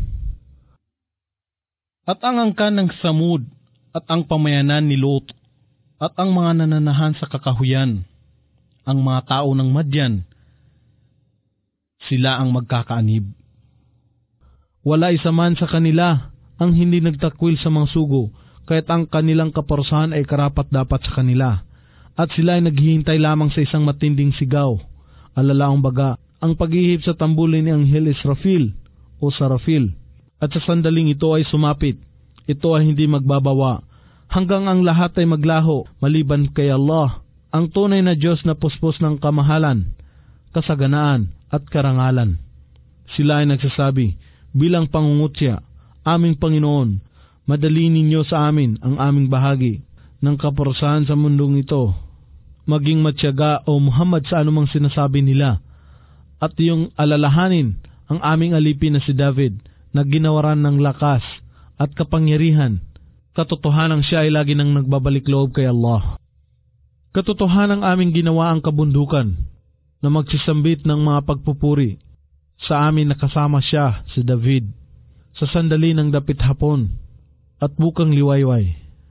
at ang angkan ng Samud at ang pamayanan ni Lot, at ang mga nananahan sa kakahuyan, ang mga tao ng Madyan, sila ang magkakaanib. Wala isa man sa kanila ang hindi nagtakwil sa mga sugo, kaya't ang kanilang kaparusahan ay karapat-dapat sa kanila, at sila ay naghihintay lamang sa isang matinding sigaw. Alalaong baga, ang paghihip sa tambulin ni Anghel Israfil o Sarafil, at sa sandaling ito ay sumapit. Ito ay hindi magbabawa, hanggang ang lahat ay maglaho, maliban kay Allah, ang tunay na Diyos na puspos ng kamahalan, kasaganaan at karangalan. Sila ay nagsasabi, bilang pangungutya, aming Panginoon, madali ninyo sa amin ang aming bahagi ng kaparusahan sa mundong ito. Maging matyaga o Muhammad sa anumang sinasabi nila, at yung alalahanin ang aming alipin na si David na ginawaran ng lakas at kapangyarihan. Katotohanang siya ay lagi nang nagbabalik loob kay Allah. Katotohanang aming ginawa ang kabundukan na magsisambit ng mga pagpupuri sa amin na kasama siya, si David, sa sandali ng dapit hapon at bukang liwayway.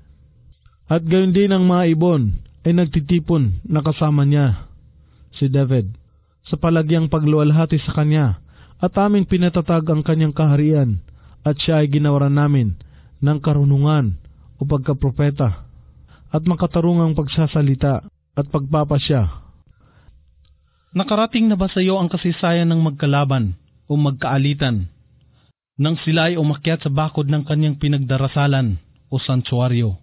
At gayon din ang mga ibon ay nagtitipon na kasama niya, si David, sa palagyang pagluwalhati sa kanya, at aming pinatatag ang kanyang kaharian, at siya ay ginawaran namin ng karunungan o pagkapropeta at makatarungang pagsasalita at pagpapasya. Nakarating na ba sa iyo ang kasaysayan ng magkalaban o magkaalitan nang sila ay umakyat sa bakod ng kanyang pinagdarasalan o santuaryo?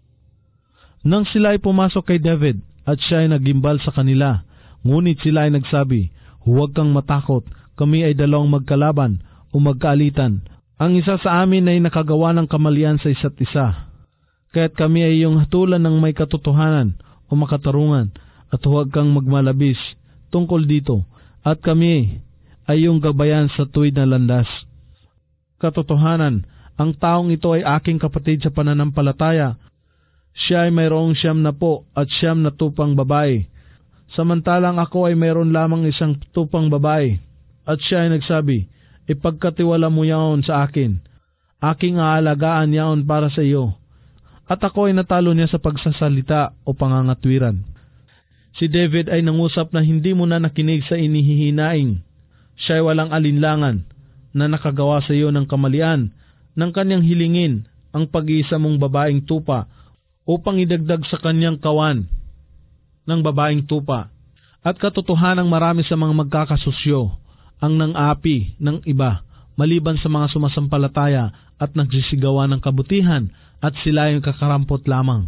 Nang sila ay pumasok kay David at siya ay nagimbal sa kanila, ngunit sila ay nagsabi, huwag kang matakot, kami ay dalawang magkalaban o magkaalitan. Ang isa sa amin ay nakagawa ng kamalian sa isa't isa, kaya't kami ay iyong hatulan ng may katotohanan o makatarungan, at huwag kang magmalabis tungkol dito, at kami ay iyong gabayan sa tuwid na landas. Katotohanan, ang taong ito ay aking kapatid sa pananampalataya. Siya ay mayroong siyam na po at siyam na tupang babae, samantalang ako ay mayroon lamang isang tupang babae. At siya ay nagsabi, ipagkatiwala mo yaon sa akin, aking aalagaan yaon para sa iyo. At ako ay natalo niya sa pagsasalita o pangangatwiran. Si David ay nangusap na hindi mo na nakinig sa inihihinaing. Siya ay walang alinlangan na nakagawa sa iyo ng kamalian ng kanyang hilingin ang pag-iisa mong babaeng tupa upang idagdag sa kanyang kawan ng babaeng tupa. At katotohanang marami sa mga magkakasusyo ang nang-api ng iba maliban sa mga sumasampalataya at nagsisigawa ng kabutihan at sila ay kakarampot lamang.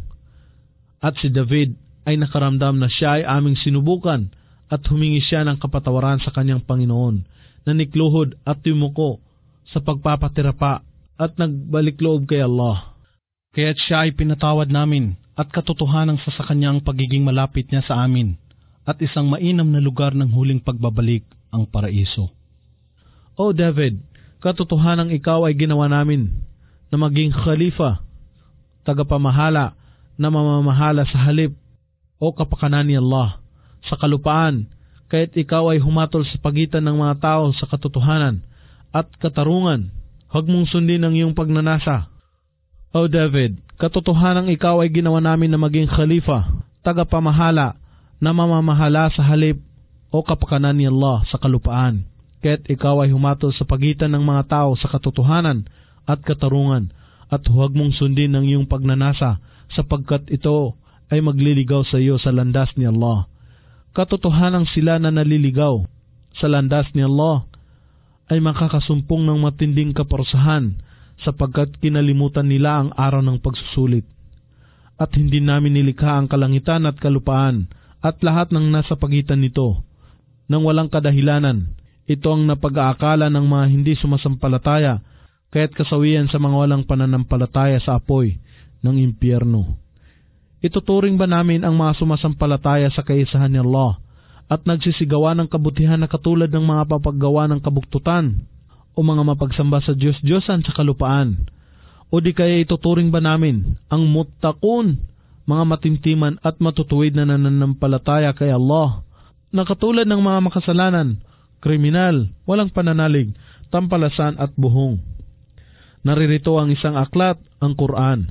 At si David ay nakaramdam na siya ay aming sinubukan at humingi siya ng kapatawaran sa kanyang Panginoon na nikluhod at tumuko sa pagpapatira pa at nagbalik loob kay Allah. Kaya't siya ay pinatawad namin at katotohanan sa sa kanyang pagiging malapit niya sa amin at isang mainam na lugar ng huling pagbabalik ang paraiso. O David, katotohanang ikaw ay ginawa namin na maging khalifa, tagapamahala na mamamahala sa halip o kapakanan ni Allah sa kalupaan, kaya't ikaw ay humatol sa pagitan ng mga tao sa katotohanan at katarungan. Huwag mong sundin ang iyong pagnanasa. O David, katotohanang ikaw ay ginawa namin na maging khalifa, tagapamahala na mamamahala sa halip o kapakanan ni Allah sa kalupaan, kaya't ikaw ay humatol sa pagitan ng mga tao sa katotohanan at katarungan, at huwag mong sundin ang iyong pagnanasa sapagkat ito ay magliligaw sa iyo sa landas ni Allah. Katotohanang sila na naliligaw sa landas ni Allah ay makakasumpong ng matinding kaparusahan sapagkat kinalimutan nila ang araw ng pagsusulit. At hindi namin nilikha ang kalangitan at kalupaan at lahat ng nasa pagitan nito nang walang kadahilanan. Ito ang napag-aakala ng mga hindi sumasampalataya, kaya't kasawian sa mga walang pananampalataya sa apoy ng impyerno. Ituturing ba namin ang mga sumasampalataya sa kaisahan ni Allah at nagsisigawa ng kabutihan na katulad ng mga papaggawa ng kabuktutan o mga mapagsamba sa Diyos-Diyosan sa kalupaan? O di kaya ituturing ba namin ang muttaqun, mga matimtiman at matutuwid na nananampalataya kay Allah, na katulad ng mga makasalanan, kriminal, walang pananalig, tampalasan at buhong? Naririto ang isang aklat, ang Quran,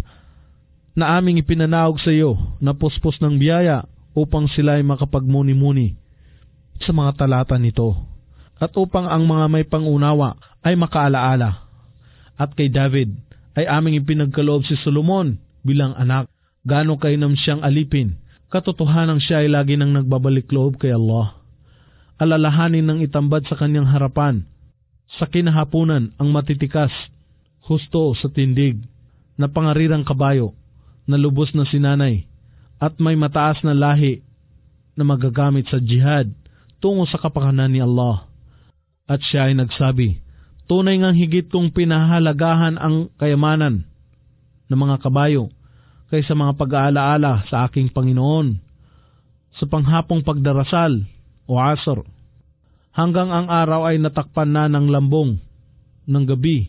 na aming ipinanaog sa iyo na puspos ng biyaya upang sila ay makapagmuni-muni sa mga talata nito at upang ang mga may pangunawa ay makaalaala. At kay David ay aming ipinagkaloob si Solomon bilang anak, gaano kainam siyang alipin, katotohanang siya ay lagi nang nagbabalik loob kay Allah. Alalahanin ng itambad sa kanyang harapan sa kinahapunan ang matitikas, husto sa tindig, na pangarirang kabayo, na lubos na sinanay, at may mataas na lahi na magagamit sa jihad tungo sa kapakanan ni Allah. At siya ay nagsabi, tunay ngang higit kong pinahalagahan ang kayamanan ng mga kabayo kaysa mga pag-aalaala sa aking Panginoon sa panghapong pagdarasal o asr, hanggang ang araw ay natakpan na ng lambong ng gabi.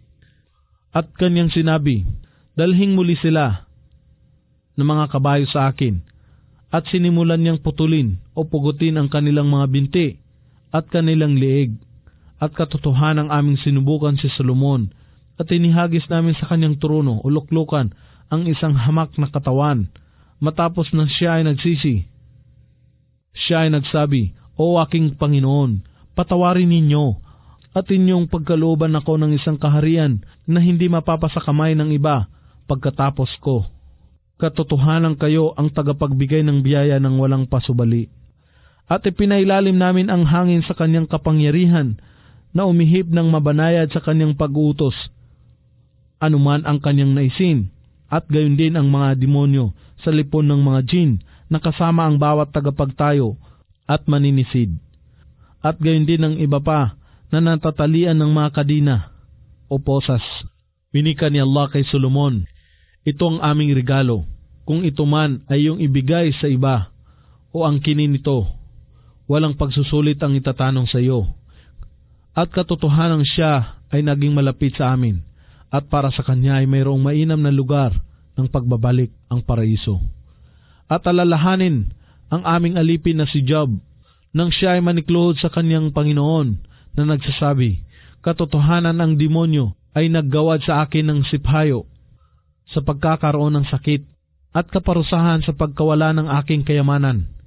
At kanyang sinabi, dalhing muli sila ng mga kabayo sa akin, at sinimulan niyang putulin o pugutin ang kanilang mga binti at kanilang liig. At katotohanang aming sinubukan si Solomon at inihagis namin sa kanyang trono o luklukan ang isang hamak na katawan. Matapos na siya ay nagsisi, siya ay nagsabi, O aking Panginoon, patawarin ninyo at inyong pagkalooban ako ng isang kaharian na hindi mapapasakamay ng iba pagkatapos ko. Katotohanan kayo ang tagapagbigay ng biyaya ng walang pasubali. At ipinailalim namin ang hangin sa kanyang kapangyarihan na umihip ng mabanayad sa kanyang pag-uutos, anuman ang kanyang naisin, at gayon din ang mga demonyo sa lipon ng mga jin na kasama ang bawat tagapagtayo at maninisid. At gayon din ang iba pa na natatalian ng mga kadina o posas. Winika ni Allah kay Solomon, ito ang aming regalo, kung ito man ay iyong ibigay sa iba o ang kinin nito, walang pagsusulit ang itatanong sa iyo. At katotohanan siya ay naging malapit sa amin, at para sa kanya ay mayroong mainam na lugar ng pagbabalik, ang paraiso. At alalahanin ang aming alipin na si Job, nang siya ay manikluhod sa kanyang Panginoon na nagsasabi, katotohanan ang demonyo ay naggawad sa akin ng siphayo sa pagkakaroon ng sakit at kaparusahan sa pagkawala ng aking kayamanan,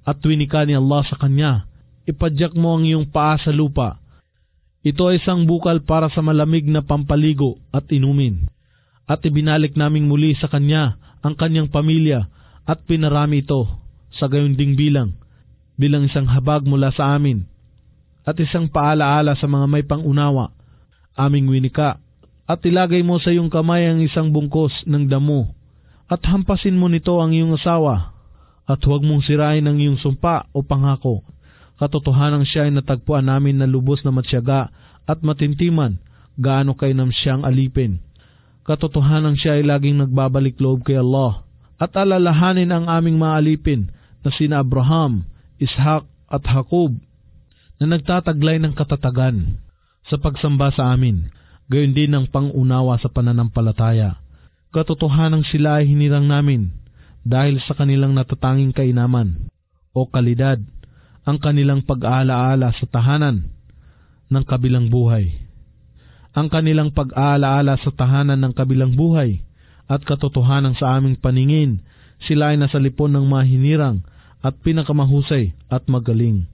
At winika ni Allah sa kanya, ipadyak mo ang iyong paa sa lupa. Ito ay isang bukal para sa malamig na pampaligo at inumin. At ibinalik naming muli sa kanya ang kanyang pamilya at pinarami ito sa gayon ding bilang, bilang isang habag mula sa amin at isang paalaala sa mga may pangunawa. Aming winika, at ilagay mo sa iyong kamay ang isang bungkos ng damo at hampasin mo nito ang iyong asawa at huwag mong sirain ang iyong sumpa o pangako. Katotohanan siya ay natagpuan namin na lubos na matsyaga at matintiman, gaano kay nam siyang alipin. Katotohanan siya ay laging nagbabalik loob kay Allah at alalahanin ang aming mga alipin na sina Abraham, Ishak at Jacob na nagtataglay ng katatagan sa pagsamba sa amin, gayon din ang pangunawa sa pananampalataya. Katotohanan sila ay hinirang namin dahil sa kanilang natatanging kainaman o kalidad, ang kanilang pag-aalaala sa tahanan ng kabilang buhay. Ang kanilang pag-aalaala sa tahanan ng kabilang buhay at katotohanan sa aming paningin, sila ay nasa lipon ng mahinirang at pinakamahusay at magaling.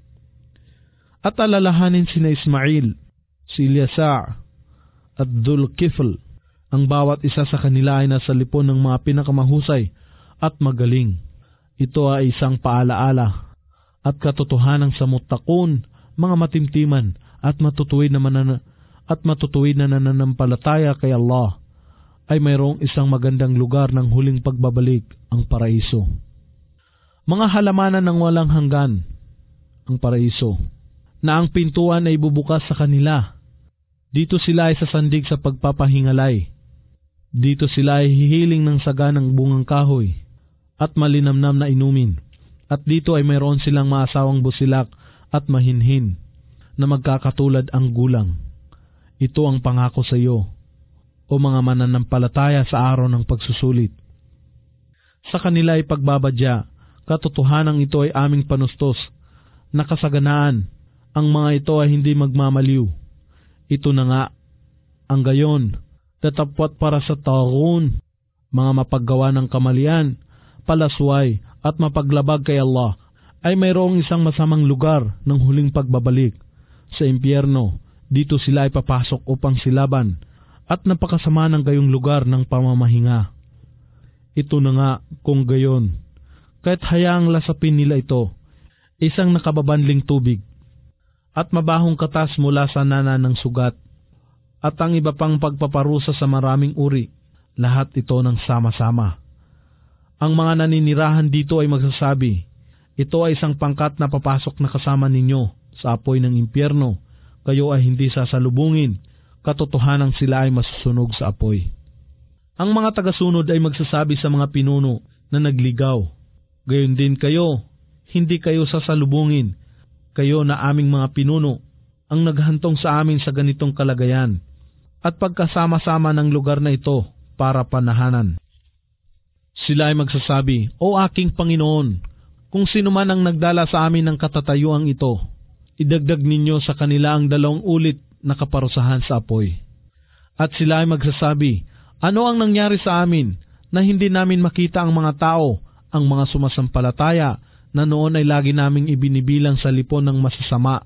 At alalahanin sina Ismail, si Ilyasa at Dhul-Kifl, ang bawat isa sa kanila ay nasa lipon ng mga pinakamahusay at magaling. Ito ay isang paalaala at katotohanan sa muttaqun, mga matimtiman at matutuwid na manana, at matutuwid na nananampalataya kay Allah, ay mayroong isang magandang lugar ng huling pagbabalik, ang paraiso. Mga halamanan ng walang hanggan, ang paraiso, na ang pintuan ay bubukas sa kanila. Dito sila ay sasandig sa pagpapahingalay. Dito sila ay hihiling ng saganang bungang kahoy at malinamnam na inumin. At dito ay mayroon silang maasawang busilak at mahinhin na magkakatulad ang gulang. Ito ang pangako sa iyo, o mga mananampalataya sa araw ng pagsusulit. Sa kanila ay pagbabadya, katotohanan ito ay aming panustos, nakasaganaan, ang mga ito ay hindi magmamaliw. Ito na nga, ang gayon, tatapwat para sa taun, mga mapaggawa ng kamalian, palasway at mapaglabag kay Allah, ay mayroong isang masamang lugar ng huling pagbabalik. Sa impyerno, dito sila ay papasok upang silaban, at napakasama ng gayong lugar ng pamamahinga. Ito na nga kung gayon, kahit hayaang lasapin nila ito, isang nakababanling tubig, at mabahong katas mula sa nana ng sugat, at ang iba pang pagpaparusa sa maraming uri, lahat ito ng sama-sama. Ang mga naninirahan dito ay magsasabi, ito ay isang pangkat na papasok na kasama ninyo sa apoy ng impyerno, kayo ay hindi sasalubungin, katotohanan sila ay masusunog sa apoy. Ang mga tagasunod ay magsasabi sa mga pinuno na nagligaw, gayon din kayo, hindi kayo sasalubungin, kayo na aming mga pinuno, ang naghantong sa amin sa ganitong kalagayan, at pagkasama-sama ng lugar na ito para panahanan. Sila ay magsasabi, O aking Panginoon, kung sino man ang nagdala sa amin ng katatayuang ito, idagdag ninyo sa kanila ang dalawang ulit na kaparusahan sa apoy. At sila ay magsasabi, ano ang nangyari sa amin na hindi namin makita ang mga tao, ang mga sumasampalataya na noon ay lagi naming ibinibilang sa lipon ng masasama?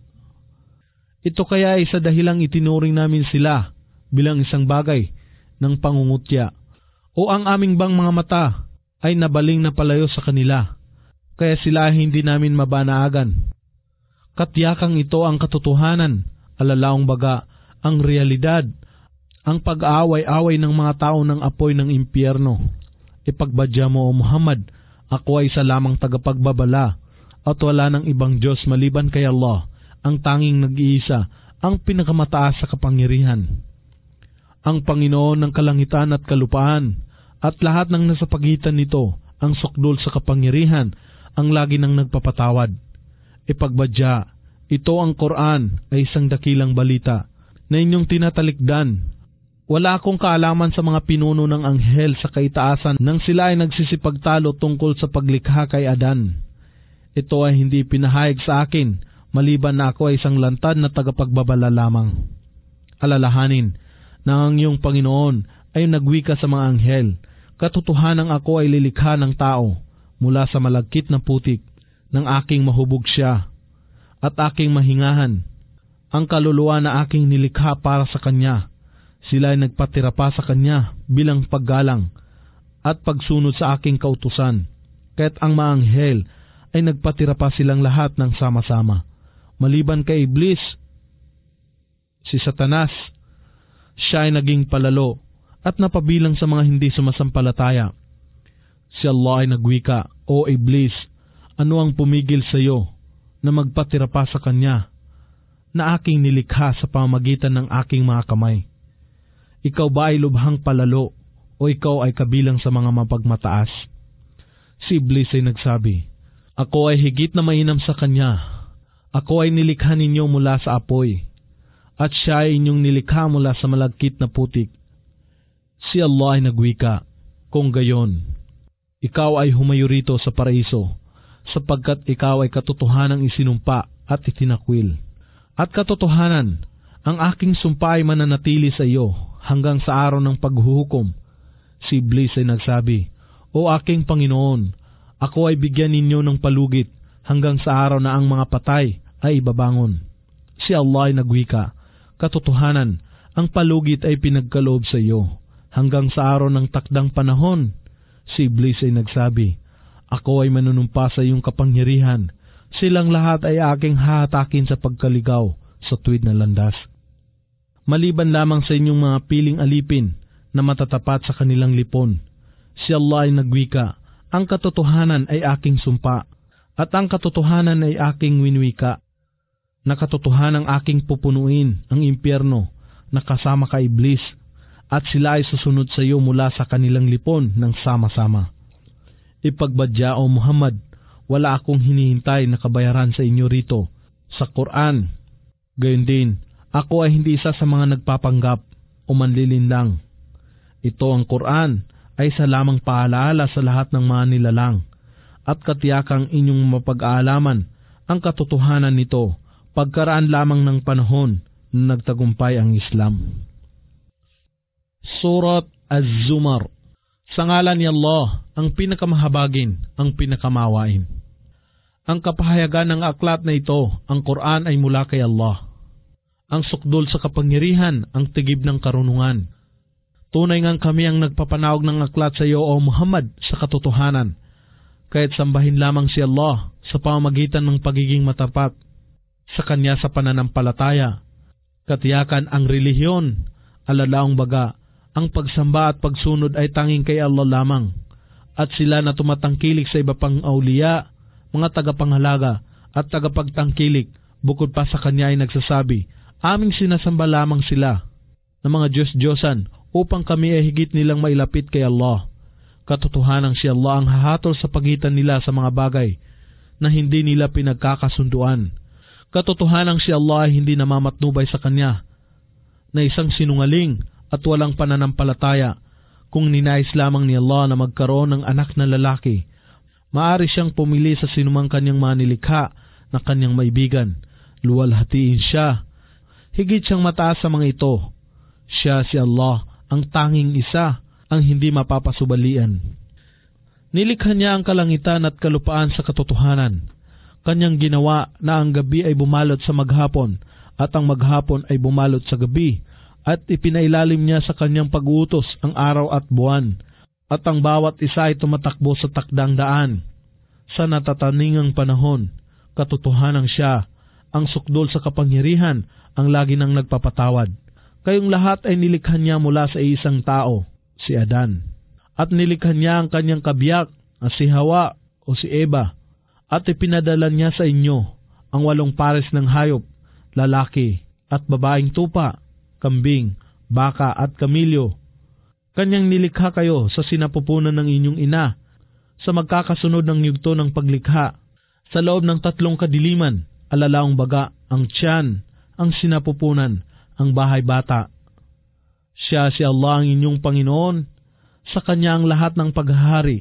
Ito kaya ay sa dahilang itinuring namin sila bilang isang bagay ng pangungutya, o ang aming bang mga mata ay nabaling na palayo sa kanila, kaya sila hindi namin mabanaagan. Katyakang ito ang katotohanan, alalaong baga ang realidad, ang pag-aaway-away ng mga tao ng apoy ng impyerno. Ipagbadya mo, O Muhammad, ako ay isa lamang tagapagbabala at wala ng ibang Diyos maliban kay Allah, ang tanging nag-iisa, ang pinakamataas sa kapangyarihan. Ang Panginoon ng kalangitan at kalupaan, at lahat ng nasa pagitan nito, ang sukdol sa kapangyarihan, ang lagi nang nagpapatawad. Ipagbadya, ito ang Quran ay isang dakilang balita na inyong tinatalikdan. Wala akong kaalaman sa mga pinuno ng anghel sa kaitaasan nang sila ay nagsisipagtalo tungkol sa paglikha kay Adan. Ito ay hindi pinahayag sa akin, maliban na ako ay isang lantad na tagapagbabala lamang. Alalahanin na ang iyong Panginoon ay nagwika sa mga anghel, katotohanang ako ay lilikha ng tao mula sa malagkit na putik, ng aking mahubog siya at aking mahingahan. Ang kaluluwa na aking nilikha para sa kanya, sila ay nagpatira pa sa kanya bilang paggalang at pagsunod sa aking kautusan. Kaya't ang mga anghel ay nagpatira pa silang lahat ng sama-sama. Maliban kay Iblis, si Satanas, siya ay naging palalo at napabilang sa mga hindi sumasampalataya. Si Allah ay nagwika, O Iblis, ano ang pumigil sa iyo na magpatira pa sa kanya na aking nilikha sa pamamagitan ng aking mga kamay? Ikaw ba ay lubhang palalo o ikaw ay kabilang sa mga mapagmataas? Si Iblis ay nagsabi, Ako ay higit na mainam sa kanya. Ako ay nilikha ninyo mula sa apoy, at siya ay inyong nilikha mula sa malagkit na putik. Si Allah ay nagwika, Kung gayon, ikaw ay humayo rito sa paraiso, sapagkat ikaw ay katotohanang isinumpa at itinakwil. At katotohanan, ang aking sumpa ay mananatili sa iyo hanggang sa araw ng paghuhukom. Si Iblis ay nagsabi, O aking Panginoon, ako ay bigyan ninyo ng palugit hanggang sa araw na ang mga patay ay ibabangon. Si Allah ay nagwika, Katotohanan, ang palugit ay pinagkaloob sa iyo hanggang sa araw ng takdang panahon. Si Iblis ay nagsabi, Ako ay manunumpa sa iyong kapangyarihan. Silang lahat ay aking hahatakin sa pagkaligaw sa tuwid na landas. Maliban lamang sa inyong mga piling alipin na matatapat sa kanilang lipon. Si Allah ay nagwika, Ang katotohanan ay aking sumpa, at ang katotohanan ay aking winwika. Na katotohanang aking pupunuin ang impyerno na kasama ka Iblis, at sila ay susunod sa iyo mula sa kanilang lipon ng sama-sama. Ipagbadya, O Muhammad, wala akong hinihintay na kabayaran sa inyo rito sa Quran. Gayon din, ako ay hindi isa sa mga nagpapanggap o manlilinlang. Ito ang Quran ay isa lamang paalaala sa lahat ng mga nilalang, at katiyakang inyong mapag-aalaman ang katotohanan nito pagkaraan lamang ng panahon na nagtagumpay ang Islam. Surat Az-Zumar. Sa ngalan ni Allah, ang pinakamahabagin, ang pinakamawain. Ang kapahayagan ng aklat na ito, ang Quran, ay mula kay Allah. Ang sukdol sa kapangyarihan, ang tigib ng karunungan. Tunay ngang kami ang nagpapanawag ng aklat sa iyo, O Muhammad, sa katotohanan. Kaya't sambahin lamang si Allah sa pamamagitan ng pagiging matapat sa Kanya sa pananampalataya. Katiyakan ang relihiyon, alalaong baga, ang pagsamba at pagsunod ay tanging kay Allah lamang, at sila na tumatangkilik sa iba pang auliya, mga tagapanghalaga at tagapagtangkilik, bukod pa sa Kanya ay nagsasabi, Aming sinasamba lamang sila ng mga Diyos-Diyosan upang kami ay higit nilang mailapit kay Allah. Katotohanang si Allah ang hahatol sa pagitan nila sa mga bagay na hindi nila pinagkakasunduan. Katotohanang si Allah ay hindi namamatnubay sa Kanya na isang sinungaling at walang pananampalataya. Kung ninais lamang ni Allah na magkaroon ng anak na lalaki, maaari siyang pumili sa sinumang Kanyang manilikha na Kanyang maibigan. Luwalhatiin siya. Higit siyang mataas sa mga ito. Siya si Allah, ang tanging isa, ang hindi mapapasubalian. Nilikha Niya ang kalangitan at kalupaan sa katotohanan. Kanyang ginawa na ang gabi ay bumalot sa maghapon at ang maghapon ay bumalot sa gabi, at ipinailalim Niya sa Kanyang pag-uutos ang araw at buwan, at ang bawat isa ay tumatakbo sa takdang daan. Sa natataningang panahon, katotohanang Siya, ang sukdol sa kapangyarihan, ang lagi nang nagpapatawad. Kayong lahat ay nilikha Niya mula sa isang tao, si Adan, at nilikha Niya ang kanyang kabiyak, na si Hawa o si Eva, at ipinadala Niya sa inyo ang walong pares ng hayop, lalaki at babaeng tupa, kambing, baka at kamilyo. Kanyang nilikha kayo sa sinapupunan ng inyong ina, sa magkakasunod ng yugto ng paglikha. Sa loob ng tatlong kadiliman, alalaong baga, ang tiyan, ang sinapupunan, ang bahay bata. Siya si Allah ang inyong Panginoon, sa Kanya ang lahat ng paghahari.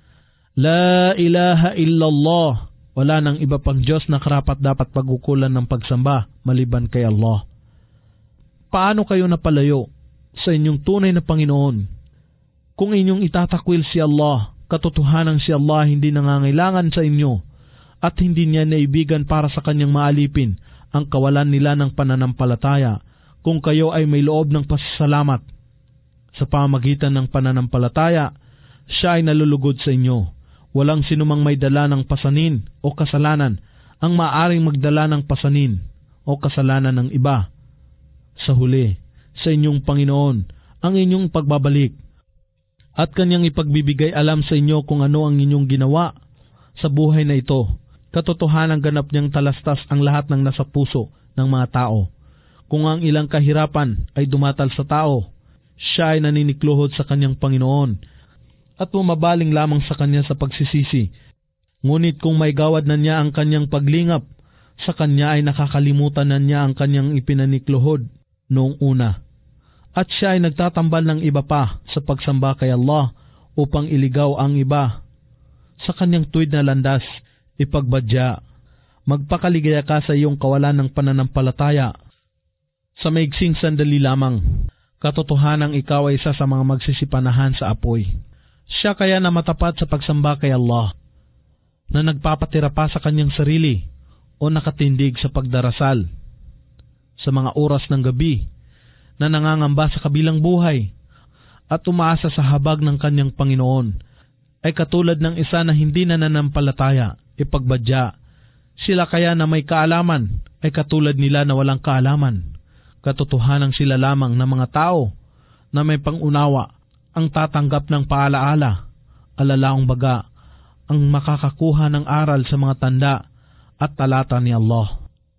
La ilaha illallah, wala nang iba pang Diyos na karapat dapat pagkukulan ng pagsamba maliban kay Allah. Paano kayo napalayo sa inyong tunay na Panginoon? Kung inyong itatakwil si Allah, katotohanang si Allah hindi nangangailangan sa inyo at hindi niya naibigan para sa kanyang maalipin ang kawalan nila ng pananampalataya kung kayo ay may loob ng pasasalamat. Sa pamamagitan ng pananampalataya, siya ay nalulugod sa inyo. Walang sinumang may dala ng pasanin o kasalanan ang maaaring magdala ng pasanin o kasalanan ng iba. Sa huli, sa inyong Panginoon ang inyong pagbabalik at kanyang ipagbibigay alam sa inyo kung ano ang inyong ginawa sa buhay na ito. Katotohanan ganap niyang talastas ang lahat ng nasa puso ng mga tao. Kung ang ilang kahirapan ay dumatal sa tao, siya ay naninikluhod sa kanyang Panginoon at bumabaling lamang sa kanya sa pagsisisi. Ngunit kung may gawad na niya ang kanyang paglingap, sa kanya ay nakakalimutan na niya ang kanyang ipinanikluhod noong una. At siya ay nagtatambal ng iba pa sa pagsamba kay Allah upang iligaw ang iba sa kanyang tuwid na landas. Ipagbadya, magpakaligaya ka sa iyong kawalan ng pananampalataya. Sa maigsing sandali lamang, katotohanang ikaw ay isa sa mga magsisipanahan sa apoy. Siya kaya na matapat sa pagsamba kay Allah, na nagpapatira pa sa kanyang sarili o nakatindig sa pagdarasal sa mga oras ng gabi, na nangangamba sa kabilang buhay at umaasa sa habag ng kanyang Panginoon, ay katulad ng isa na hindi nananampalataya. Ipagbadya, sila kaya na may kaalaman ay katulad nila na walang kaalaman. Katotohanang sila lamang na mga tao na may pangunawa ang tatanggap ng paalaala, alalaong baga ang makakakuha ng aral sa mga tanda at talata ni Allah.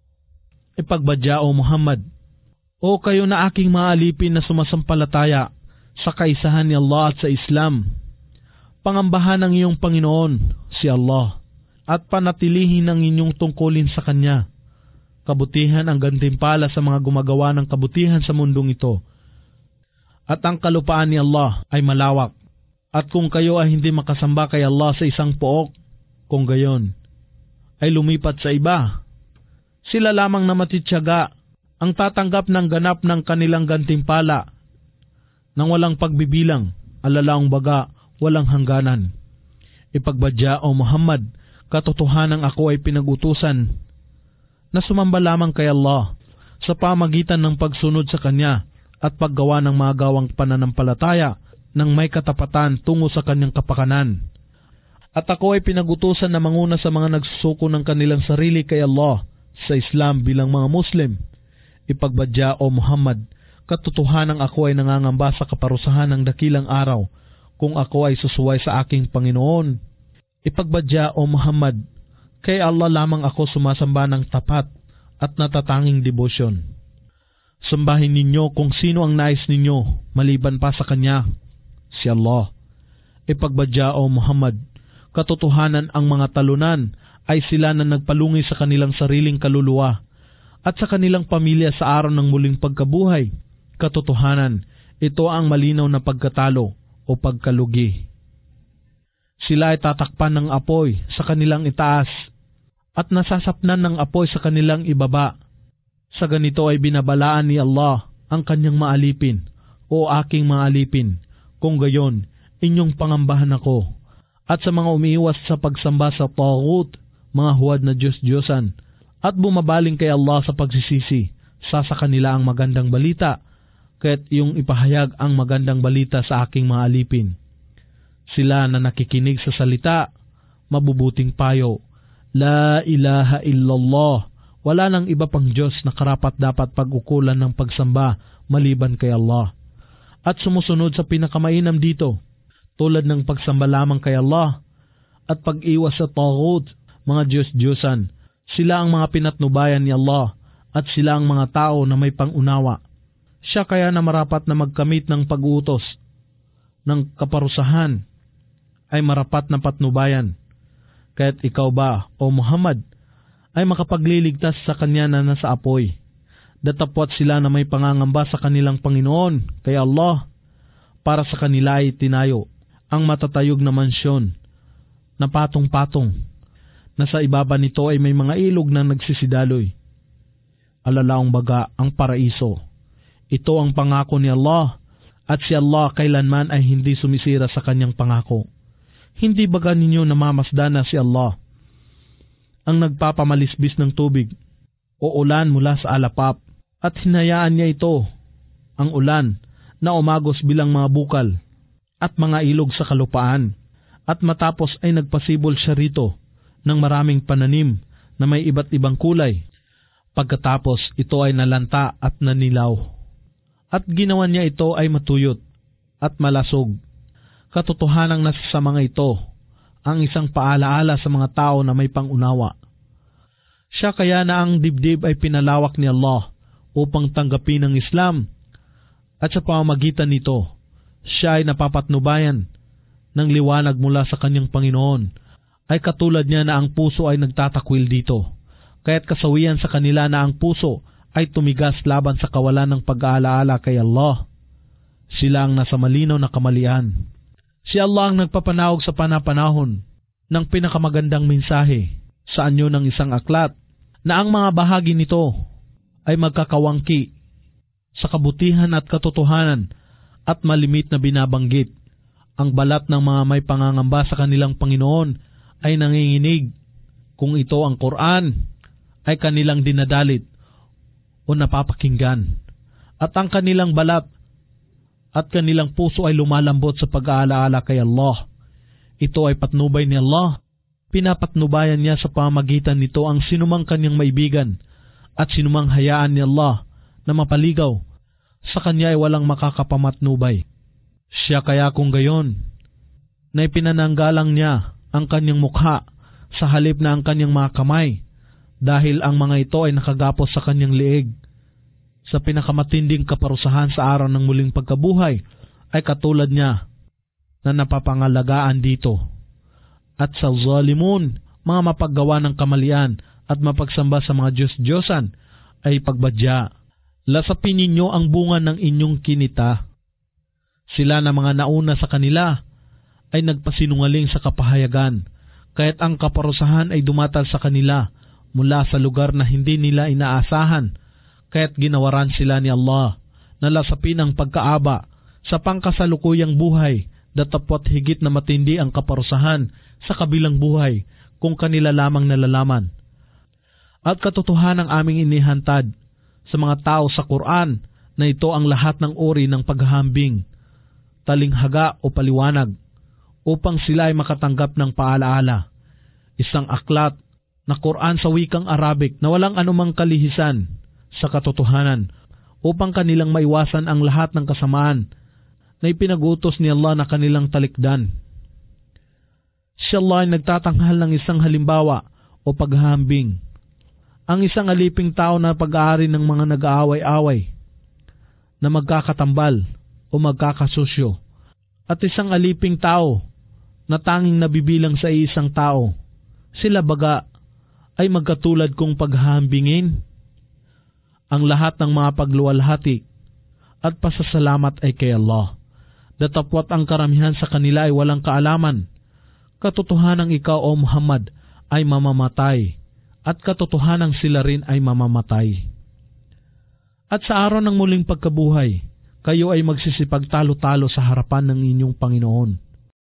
Ipagbadya, O Muhammad, o kayo na aking maalipin na sumasampalataya sa kaisahan ni Allah at sa Islam, pangambahan ng iyong Panginoon, si Allah, at panatilihin ang inyong tungkulin sa Kanya. Kabutihan ang gantimpala sa mga gumagawa ng kabutihan sa mundong ito. At ang kalupaan ni Allah ay malawak. At kung kayo ay hindi makasamba kay Allah sa isang pook, kung gayon, ay lumipat sa iba, sila lamang na matityaga ang tatanggap ng ganap ng kanilang gantimpala nang walang pagbibilang, alalaong baga, walang hangganan. Ipagbadya, O Muhammad, katotohanang ako ay pinag-utusan na sumamba lamang kay Allah sa pamagitan ng pagsunod sa Kanya at paggawa ng mga gawang pananampalataya ng may katapatan tungo sa Kanyang kapakanan. At ako ay pinag-utusan na manguna sa mga nagsusuko ng kanilang sarili kay Allah sa Islam bilang mga Muslim. Ipagbadya, O Muhammad, katotohanang ako ay nangangamba sa kaparusahan ng dakilang araw kung ako ay susuway sa aking Panginoon. Ipagbadya, O Muhammad, kay Allah lamang ako sumasamba ng tapat at natatanging debosyon. Sambahin ninyo kung sino ang nais ninyo maliban pa sa Kanya, si Allah. Ipagbadya, O Muhammad, katotohanan ang mga talunan ay sila na nagpalungi sa kanilang sariling kaluluwa at sa kanilang pamilya sa araw ng muling pagkabuhay. Katotohanan, ito ang malinaw na pagkatalo o pagkalugi. Sila ay tatakpan ng apoy sa kanilang itaas at nasasapnan ng apoy sa kanilang ibaba. Sa ganito ay binabalaan ni Allah ang kanyang maalipin, o aking maalipin, kung gayon, inyong pangambahan ako. At sa mga umiiwas sa pagsamba sa taghut, mga huwad na Diyos-Diyosan, at bumabaling kay Allah sa pagsisisi, sa sa kanila ang magandang balita, kaya't iyong ipahayag ang magandang balita sa aking maalipin. Sila na nakikinig sa salita, mabubuting payo, La ilaha illallah, wala nang iba pang Diyos na karapat dapat pag-ukulan ng pagsamba maliban kay Allah. At sumusunod sa pinakamainam dito, tulad ng pagsamba lamang kay Allah at pag-iwas sa taghut, mga Diyos-Diyosan, sila ang mga pinatnubayan ni Allah at sila ang mga tao na may pangunawa. Siya kaya na marapat na magkamit ng pag-uutos ng kaparusahan ay marapat na patnubayan. Kaya't ikaw ba, O Muhammad, ay makapagliligtas sa kanya na nasa apoy. Datapwat sila na may pangangamba sa kanilang Panginoon, kay Allah, para sa kanila ay tinayo ang matatayog na mansyon na patong-patong, na sa ibaba nito ay may mga ilog na nagsisidaloy. Alalaong baga ang paraiso. Ito ang pangako ni Allah, at si Allah kailanman ay hindi sumisira sa kanyang pangako. Hindi baga ninyo namamasdan na si Allah ang nagpapamalisbis ng tubig o ulan mula sa alapap, at hinayaan niya ito, ang ulan, na umagos bilang mga bukal at mga ilog sa kalupaan, at matapos ay nagpasibol siya rito ng maraming pananim na may iba't ibang kulay. Pagkatapos ito ay nalanta at nanilaw, at ginawa niya ito ay matuyot at malasog. Katotohanang nasa sa mga ito ang isang paalaala sa mga tao na may pangunawa. Siya kaya na ang dibdib ay pinalawak ni Allah upang tanggapin ang Islam, at sa pamamagitan nito, siya ay napapatnubayan ng liwanag mula sa kanyang Panginoon. Ay katulad niya na ang puso ay nagtatakwil dito, kaya't kasawian sa kanila na ang puso ay tumigas laban sa kawalan ng pag-aalaala kay Allah. Sila ang nasa malinaw na kamalian. Si Allah ang nagpapanawag sa panapanahon ng pinakamagandang mensahe sa anyo ng isang aklat, na ang mga bahagi nito ay magkakawangki sa kabutihan at katotohanan, at malimit na binabanggit. Ang balat ng mga may pangangamba sa kanilang Panginoon ay nanginginig kung ito ang Quran ay kanilang dinadalit o napapakinggan, at ang kanilang balat at kanilang puso ay lumalambot sa pag-aalaala kay Allah. Ito ay patnubay ni Allah. Pinapatnubayan niya sa pamagitan nito ang sinumang kanyang maibigan, at sinumang hayaan ni Allah na mapaligaw sa kanya ay walang makakapamatnubay. Siya kaya kung gayon, na ipinananggalang niya ang kanyang mukha sa halip na ang kanyang mga kamay, dahil ang mga ito ay nakagapos sa kanyang liig. Sa pinakamatinding kaparusahan sa araw ng muling pagkabuhay ay katulad niya na napapangalagaan dito. At sa zalimun, mga mapaggawa ng kamalian at mapagsamba sa mga Diyos-Diyosan, ay pagbadya. Lasapin ninyo ang bunga ng inyong kinita. Sila na mga nauna sa kanila ay nagpasinungaling sa kapahayagan, kaya't ang kaparusahan ay dumatal sa kanila mula sa lugar na hindi nila inaasahan, kaya't ginawaran sila ni Allah na lasapin ang pagkaaba sa pangkasalukuyang buhay, datapwat higit na matindi ang kaparusahan sa kabilang buhay kung kanila lamang nalalaman. At katotohanan ang aming inihantad sa mga tao sa Quran na ito ang lahat ng uri ng paghahambing, talinghaga o paliwanag, upang sila ay makatanggap ng paalaala. Isang aklat na Quran sa wikang Arabic na walang anumang kalihisan sa katotohanan, upang kanilang maiwasan ang lahat ng kasamaan na ipinagutos ni Allah na kanilang talikdan. Si Allah ay nagtatanghal ng isang halimbawa o paghahambing. Ang isang aliping tao na pag-aari ng mga nag-aaway-away na magkakatambal o magkakasusyo, at isang aliping tao na tanging nabibilang sa isang tao. Sila baga ay magkatulad kung paghahambingin. Ang lahat ng mga pagluwalhati at pasasalamat ay kay Allah. Datapwat ang karamihan sa kanila ay walang kaalaman. Katotohanang ikaw, O Muhammad, ay mamamatay, at katotohanang sila rin ay mamamatay. At sa araw ng muling pagkabuhay, kayo ay magsisipagtalo-talo sa harapan ng inyong Panginoon.